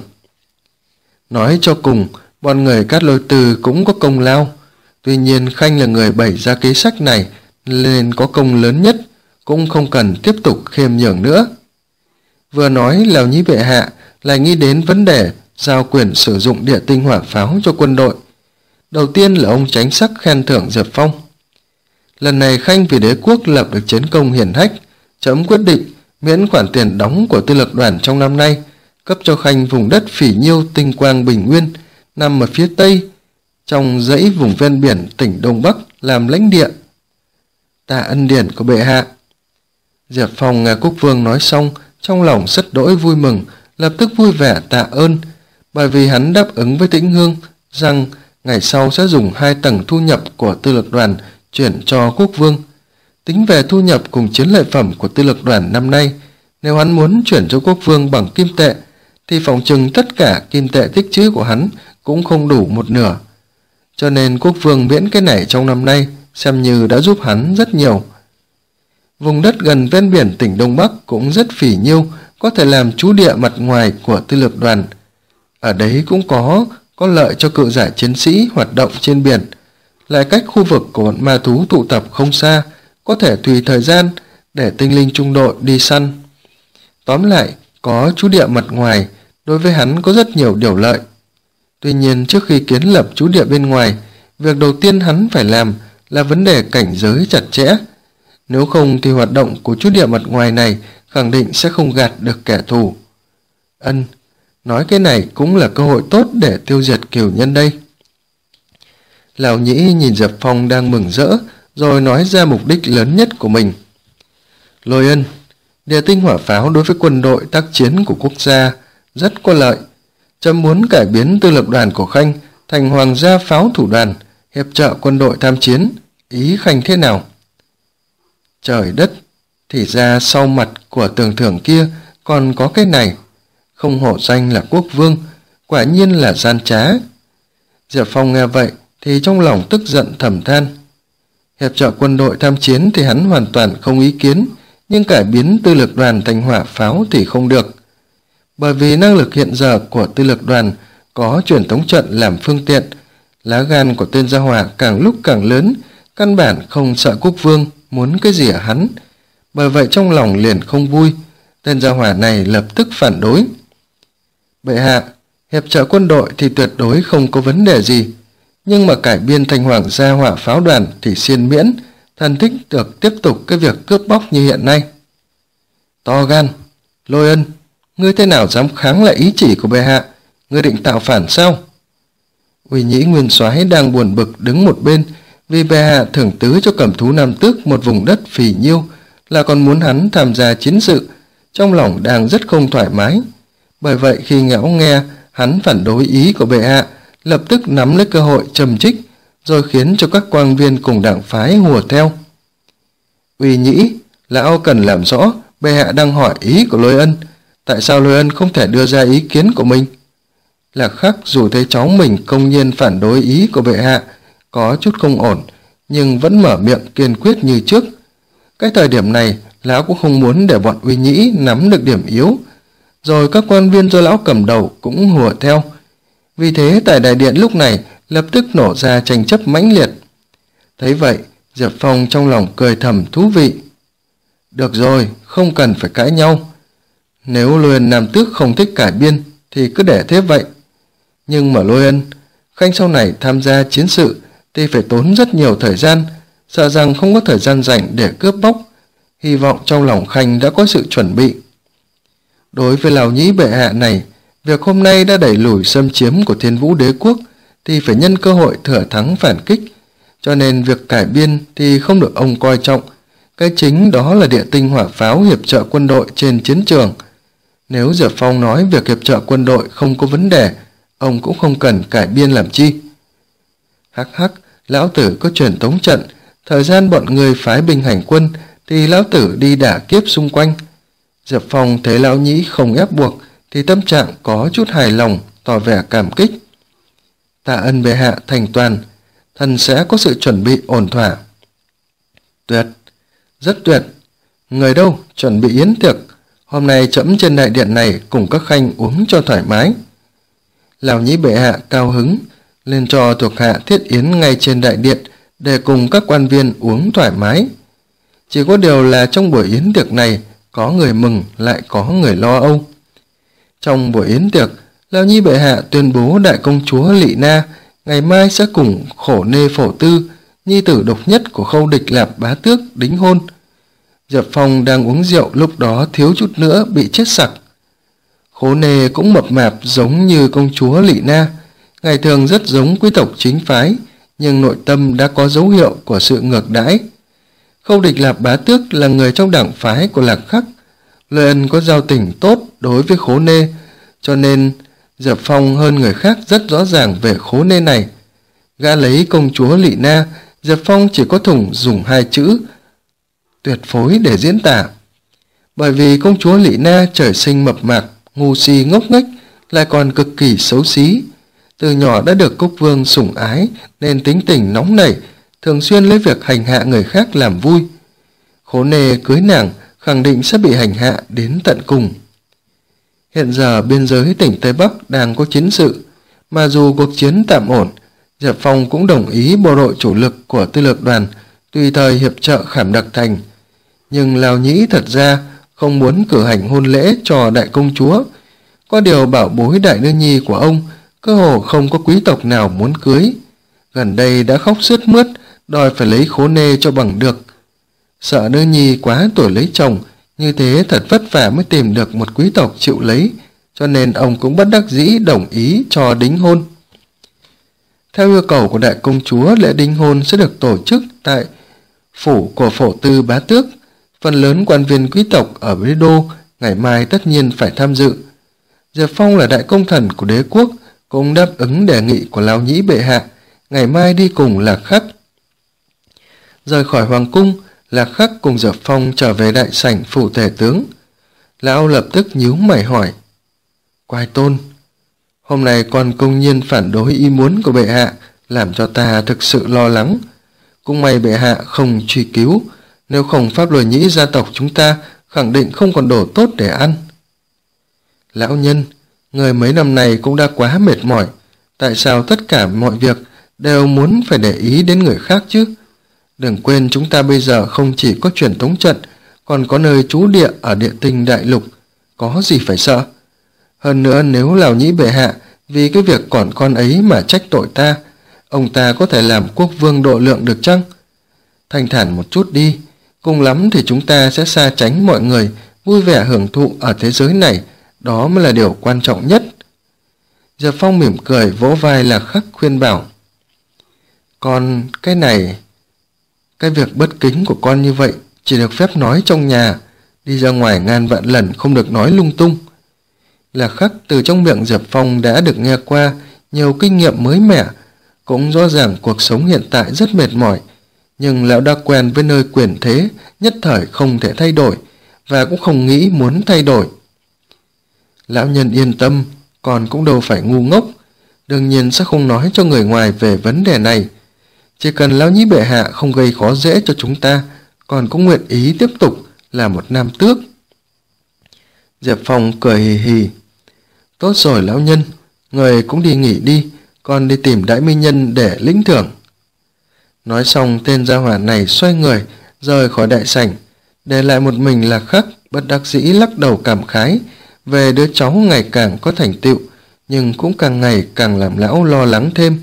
Nói cho cùng, bọn người Cát Lôi Tư cũng có công lao. Tuy nhiên Khanh là người bày ra kế sách này nên có công lớn nhất, cũng không cần tiếp tục khiêm nhường nữa. Vừa nói, Lào Nhĩ bệ hạ lại nghĩ đến vấn đề giao quyền sử dụng địa tinh hỏa pháo cho quân đội. Đầu tiên là ông Chánh Sắc khen thưởng Diệp Phong. Lần này Khanh vì đế quốc lập được chiến công hiển hách, chấm quyết định miễn khoản tiền đóng của tư lược đoàn trong năm nay, cấp cho Khanh vùng đất Phỉ Nhiêu Tinh Quang Bình Nguyên nằm ở phía tây trong dãy vùng ven biển tỉnh Đông Bắc làm lãnh địa. Tạ ân điển của bệ hạ. Diệp Phong nghe quốc vương nói xong, trong lòng rất đỗi vui mừng, lập tức vui vẻ tạ ơn, bởi vì hắn đáp ứng với Tĩnh Hương rằng ngày sau sẽ dùng hai tầng thu nhập của tư lược đoàn chuyển cho quốc vương. Tính về thu nhập cùng chiến lợi phẩm của tư lược đoàn năm nay, nếu hắn muốn chuyển cho quốc vương bằng kim tệ, thì phỏng chừng tất cả kim tệ tích trữ của hắn cũng không đủ một nửa. Cho nên quốc vương miễn cái này trong năm nay xem như đã giúp hắn rất nhiều. Vùng đất gần ven biển tỉnh Đông Bắc cũng rất phỉ nhiêu, có thể làm trú địa mặt ngoài của tư lược đoàn. Ở đấy cũng có có lợi cho cự giải chiến sĩ hoạt động trên biển, lại cách khu vực của bọn ma thú tụ tập không xa, có thể tùy thời gian để tinh linh trung đội đi săn. Tóm lại, có trú địa mặt ngoài đối với hắn có rất nhiều điều lợi. Tuy nhiên trước khi kiến lập trú địa bên ngoài, việc đầu tiên hắn phải làm là vấn đề cảnh giới chặt chẽ. Nếu không thì hoạt động của chút địa mật ngoài này khẳng định sẽ không gạt được kẻ thù. Ân, nói cái này cũng là cơ hội tốt để tiêu diệt cửu nhân đây. Lão Nhĩ nhìn Diệp Phong đang mừng rỡ, rồi nói ra mục đích lớn nhất của mình. Lôi Ân, địa tinh hỏa pháo đối với quân đội tác chiến của quốc gia rất có lợi. Trẫm muốn cải biến tư lược đoàn của Khanh thành hoàng gia pháo thủ đoàn, hiệp trợ quân đội tham chiến. Ý Khanh thế nào? Trời đất, thì ra sau mặt của tưởng thưởng kia còn có cái này. Không hổ danh là quốc vương, quả nhiên là gian trá. Diệp Phong nghe vậy thì trong lòng tức giận thầm than. Hiệp trợ quân đội tham chiến thì hắn hoàn toàn không ý kiến, nhưng cải biến tư lược đoàn thành hỏa pháo thì không được. Bởi vì năng lực hiện giờ của tư lược đoàn có truyền tống trận làm phương tiện, lá gan của tên gia hỏa càng lúc càng lớn, căn bản không sợ quốc vương muốn cái gì ở hắn. Bởi vậy trong lòng liền không vui, tên gia hỏa này lập tức phản đối. Bệ hạ, hiệp trợ quân đội thì tuyệt đối không có vấn đề gì, nhưng mà cải biên thành hoàng gia hỏa pháo đoàn thì xiên miễn, thần thích được tiếp tục cái việc cướp bóc như hiện nay. To gan, Lôi Ân, ngươi thế nào dám kháng lại ý chỉ của bệ hạ? Ngươi định tạo phản sao? Uy Nhĩ Nguyên Soái đang buồn bực đứng một bên, vì bệ hạ thưởng tứ cho Cẩm Thú Nam Tước một vùng đất phì nhiêu, là còn muốn hắn tham gia chiến sự, trong lòng đang rất không thoải mái. Bởi vậy khi ngẫu nghe hắn phản đối ý của bệ hạ, lập tức nắm lấy cơ hội trầm trích, rồi khiến cho các quan viên cùng đảng phái hùa theo. Uy Nhĩ, lão cần làm rõ bệ hạ đang hỏi ý của Lôi Ân, tại sao Lôi Ân không thể đưa ra ý kiến của mình? Lạc Khắc dù thấy cháu mình công nhiên phản đối ý của bệ hạ có chút không ổn, nhưng vẫn mở miệng kiên quyết như trước. Cái thời điểm này lão cũng không muốn để bọn Uy Nhĩ nắm được điểm yếu, rồi các quan viên do lão cầm đầu cũng hùa theo. Vì thế tại đại điện lúc này lập tức nổ ra tranh chấp mãnh liệt. Thấy vậy, Diệp Phong trong lòng cười thầm thú vị. Được rồi, không cần phải cãi nhau. Nếu Lôi Ân Nam Tước không thích cải biên thì cứ để thế vậy. Nhưng mà Lôi Ân, Khanh sau này tham gia chiến sự thì phải tốn rất nhiều thời gian, sợ rằng không có thời gian rảnh để cướp bóc. Hy vọng trong lòng Khanh đã có sự chuẩn bị. Đối với Lão Nhĩ bệ hạ này, việc hôm nay đã đẩy lùi xâm chiếm của Thiên Vũ Đế quốc thì phải nhân cơ hội thừa thắng phản kích, cho nên việc cải biên thì không được ông coi trọng. Cái chính đó là địa tinh hỏa pháo hiệp trợ quân đội trên chiến trường. Nếu Diệp Phong nói việc hiệp trợ quân đội không có vấn đề, ông cũng không cần cải biên làm chi. Hắc hắc, lão tử có truyền tống trận, thời gian bọn người phái binh hành quân thì lão tử đi đả kiếp xung quanh. Diệp Phong thấy Lão Nhĩ không ép buộc thì tâm trạng có chút hài lòng, tỏ vẻ cảm kích. Tạ ân bệ hạ thành toàn, thần sẽ có sự chuẩn bị ổn thỏa. Tuyệt, rất tuyệt. Người đâu, chuẩn bị yến tiệc. Hôm nay trẫm trên đại điện này cùng các khanh uống cho thoải mái. Lão Nhĩ bệ hạ cao hứng, lên cho thuộc hạ thiết yến ngay trên đại điện để cùng các quan viên uống thoải mái. Chỉ có điều là trong buổi yến tiệc này có người mừng lại có người lo âu. Trong buổi yến tiệc, Lão Nhi bệ hạ tuyên bố đại công chúa Lị Na ngày mai sẽ cùng Khổ Nê Phổ Tư, nhi tử độc nhất của Khâu Địch Lạp bá tước, đính hôn. Diệp Phong đang uống rượu lúc đó thiếu chút nữa bị chết sặc. Khố Nê cũng mập mạp giống như công chúa Lị Na, ngày thường rất giống quý tộc chính phái, nhưng nội tâm đã có dấu hiệu của sự ngược đãi. Khâu Địch Lạp bá tước là người trong đảng phái của Lạc Khắc, Lôi Ân có giao tình tốt đối với Khố Nê, cho nên Diệp Phong hơn người khác rất rõ ràng về Khố Nê này. Gã lấy công chúa Lị Na, Diệp Phong chỉ có thùng dùng hai chữ tuyệt phối để diễn tả. Bởi vì công chúa Lị Na trời sinh mập mạp, ngu si ngốc nghếch, lại còn cực kỳ xấu xí. Từ nhỏ đã được Cốc Vương sủng ái nên tính tình nóng nảy, thường xuyên lấy việc hành hạ người khác làm vui. Khố Nê cưới nàng khẳng định sẽ bị hành hạ đến tận cùng. Hiện giờ biên giới tỉnh Tây Bắc đang có chiến sự, mà dù cuộc chiến tạm ổn, Diệp Phong cũng đồng ý bộ đội chủ lực của tư lược đoàn tùy thời hiệp trợ Khảm Đặc Thành. Nhưng Lão Nhĩ thật ra không muốn cử hành hôn lễ cho đại công chúa. Có điều bảo bối đại nữ nhi của ông cơ hồ không có quý tộc nào muốn cưới. Gần đây đã khóc sướt mướt, đòi phải lấy Khố Nê cho bằng được. Sợ nữ nhi quá tuổi lấy chồng, như thế thật vất vả mới tìm được một quý tộc chịu lấy, cho nên ông cũng bất đắc dĩ đồng ý cho đính hôn. Theo yêu cầu của đại công chúa, lễ đính hôn sẽ được tổ chức tại phủ của phổ tư bá tước. Phần lớn quan viên quý tộc ở đế đô ngày mai tất nhiên phải tham dự. Diệp Phong là đại công thần của đế quốc, cũng đáp ứng đề nghị của Lão Nhĩ bệ hạ, ngày mai đi cùng Lạc Khắc. Rời khỏi hoàng cung, Lạc Khắc cùng Diệp Phong trở về đại sảnh phủ tể tướng. Lão lập tức nhíu mày hỏi: Quai Tôn, hôm nay con công nhiên phản đối ý muốn của bệ hạ, làm cho ta thực sự lo lắng. Cũng may bệ hạ không truy cứu, nếu không Pháp Lôi Nhĩ gia tộc chúng ta khẳng định không còn đồ tốt để ăn. Lão nhân, người mấy năm này cũng đã quá mệt mỏi, tại sao tất cả mọi việc đều muốn phải để ý đến người khác chứ? Đừng quên chúng ta bây giờ không chỉ có truyền tống trận, còn có nơi trú địa ở địa tinh đại lục, có gì phải sợ. Hơn nữa, nếu Lão Nhĩ bệ hạ vì cái việc còn con ấy mà trách tội ta, ông ta có thể làm quốc vương độ lượng được chăng? Thanh thản một chút đi, cùng lắm thì chúng ta sẽ xa tránh mọi người, vui vẻ hưởng thụ ở thế giới này, đó mới là điều quan trọng nhất. Diệp Phong mỉm cười vỗ vai Lạc Khắc khuyên bảo: Con, cái này, cái việc bất kính của con như vậy chỉ được phép nói trong nhà, đi ra ngoài ngàn vạn lần không được nói lung tung. Lạc Khắc từ trong miệng Diệp Phong đã được nghe qua nhiều kinh nghiệm mới mẻ, cũng rõ ràng cuộc sống hiện tại rất mệt mỏi, nhưng lão đã quen với nơi quyền thế, nhất thời không thể thay đổi, và cũng không nghĩ muốn thay đổi. Lão nhân yên tâm, con cũng đâu phải ngu ngốc, đương nhiên sẽ không nói cho người ngoài về vấn đề này. Chỉ cần Lão Nhĩ bệ hạ không gây khó dễ cho chúng ta, con cũng nguyện ý tiếp tục là một nam tước. Diệp Phong cười hì hì: Tốt rồi lão nhân, người cũng đi nghỉ đi, con đi tìm Đại Minh Nhân để lĩnh thưởng. Nói xong, tên gia hỏa này xoay người rời khỏi đại sảnh, để lại một mình Lạc Khắc bất đắc dĩ lắc đầu cảm khái về đứa cháu ngày càng có thành tựu, nhưng cũng càng ngày càng làm lão lo lắng thêm.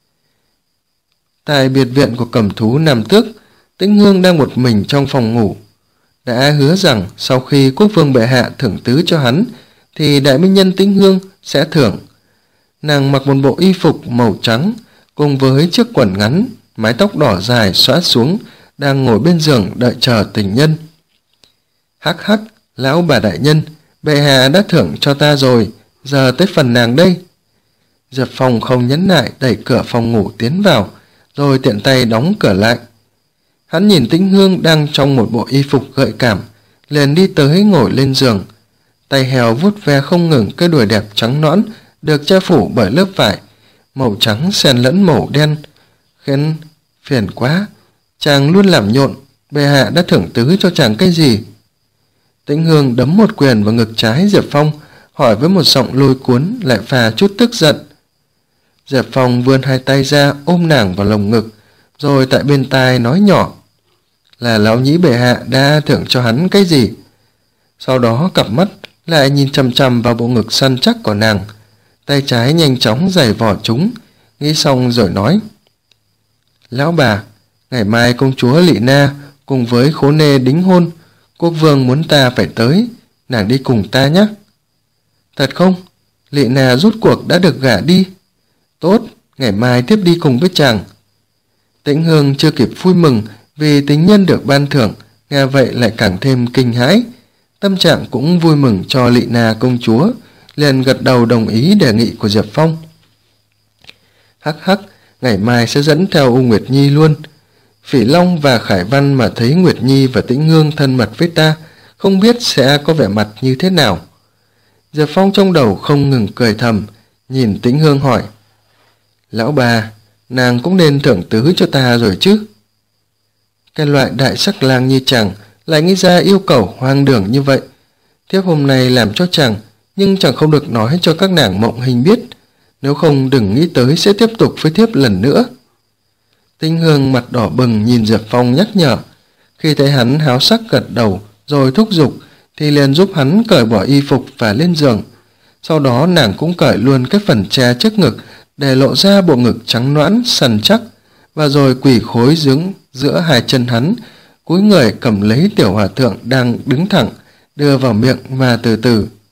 Tại biệt viện của Cầm Thú Nam Tước, Tĩnh Hương đang một mình trong phòng ngủ. Đã hứa rằng sau khi quốc vương bệ hạ thưởng tứ cho hắn, thì Đại Minh Nhân Tĩnh Hương sẽ thưởng. Nàng mặc một bộ y phục màu trắng, cùng với chiếc quần ngắn, mái tóc đỏ dài xõa xuống, đang ngồi bên giường đợi chờ tình nhân. Hắc hắc, lão bà đại nhân, bệ hạ đã thưởng cho ta rồi, giờ tới phần nàng đây. Diệp Phong không nhẫn nại đẩy cửa phòng ngủ tiến vào, rồi tiện tay đóng cửa lại. Hắn nhìn Tĩnh Hương đang trong một bộ y phục gợi cảm, liền đi tới ngồi lên giường, tay heo vuốt ve không ngừng cái đùi đẹp trắng nõn được che phủ bởi lớp vải màu trắng xen lẫn màu đen. Khen phiền quá, chàng luôn làm nhộn, bệ hạ đã thưởng tứ cho chàng cái gì? Tĩnh Hương đấm một quyền vào ngực trái Diệp Phong, hỏi với một giọng lôi cuốn lại pha chút tức giận. Diệp Phong vươn hai tay ra ôm nàng vào lồng ngực, rồi tại bên tai nói nhỏ là Lão Nhĩ bệ hạ đã thưởng cho hắn cái gì. Sau đó cặp mắt lại nhìn chằm chằm vào bộ ngực săn chắc của nàng, tay trái nhanh chóng giày vò chúng, nghĩ xong rồi nói: Lão bà, ngày mai công chúa Lị Na cùng với Khố Nê đính hôn, quốc vương muốn ta phải tới, nàng đi cùng ta nhé. Thật không? Lị Na rút cuộc đã được gả đi. Tốt, ngày mai tiếp đi cùng với chàng. Tĩnh Hương chưa kịp vui mừng vì tình nhân được ban thưởng, nghe vậy lại càng thêm kinh hãi. Tâm trạng cũng vui mừng cho Lị Na công chúa, liền gật đầu đồng ý đề nghị của Diệp Phong. Hắc hắc, ngày mai sẽ dẫn theo U Nguyệt Nhi luôn. Phỉ Long và Khải Văn mà thấy Nguyệt Nhi và Tĩnh Hương thân mật với ta, không biết sẽ có vẻ mặt như thế nào. Diệp Phong trong đầu không ngừng cười thầm, nhìn Tĩnh Hương hỏi: Lão bà, nàng cũng nên thưởng tứ cho ta rồi chứ? Cái loại đại sắc lang như chàng lại nghĩ ra yêu cầu hoang đường như vậy. Thiếp hôm nay làm cho chàng, nhưng chẳng không được nói cho các nàng Mộng Hình biết, nếu không đừng nghĩ tới sẽ tiếp tục với thiếp lần nữa. Tĩnh Hương mặt đỏ bừng nhìn Diệp Phong nhắc nhở. Khi thấy hắn háo sắc gật đầu rồi thúc giục, thì liền giúp hắn cởi bỏ y phục và lên giường. Sau đó nàng cũng cởi luôn cái phần che trước ngực, để lộ ra bộ ngực trắng nõn săn chắc, và rồi quỳ khối dưỡng giữa hai chân hắn, cúi người cầm lấy tiểu hòa thượng đang đứng thẳng, đưa vào miệng mà từ từ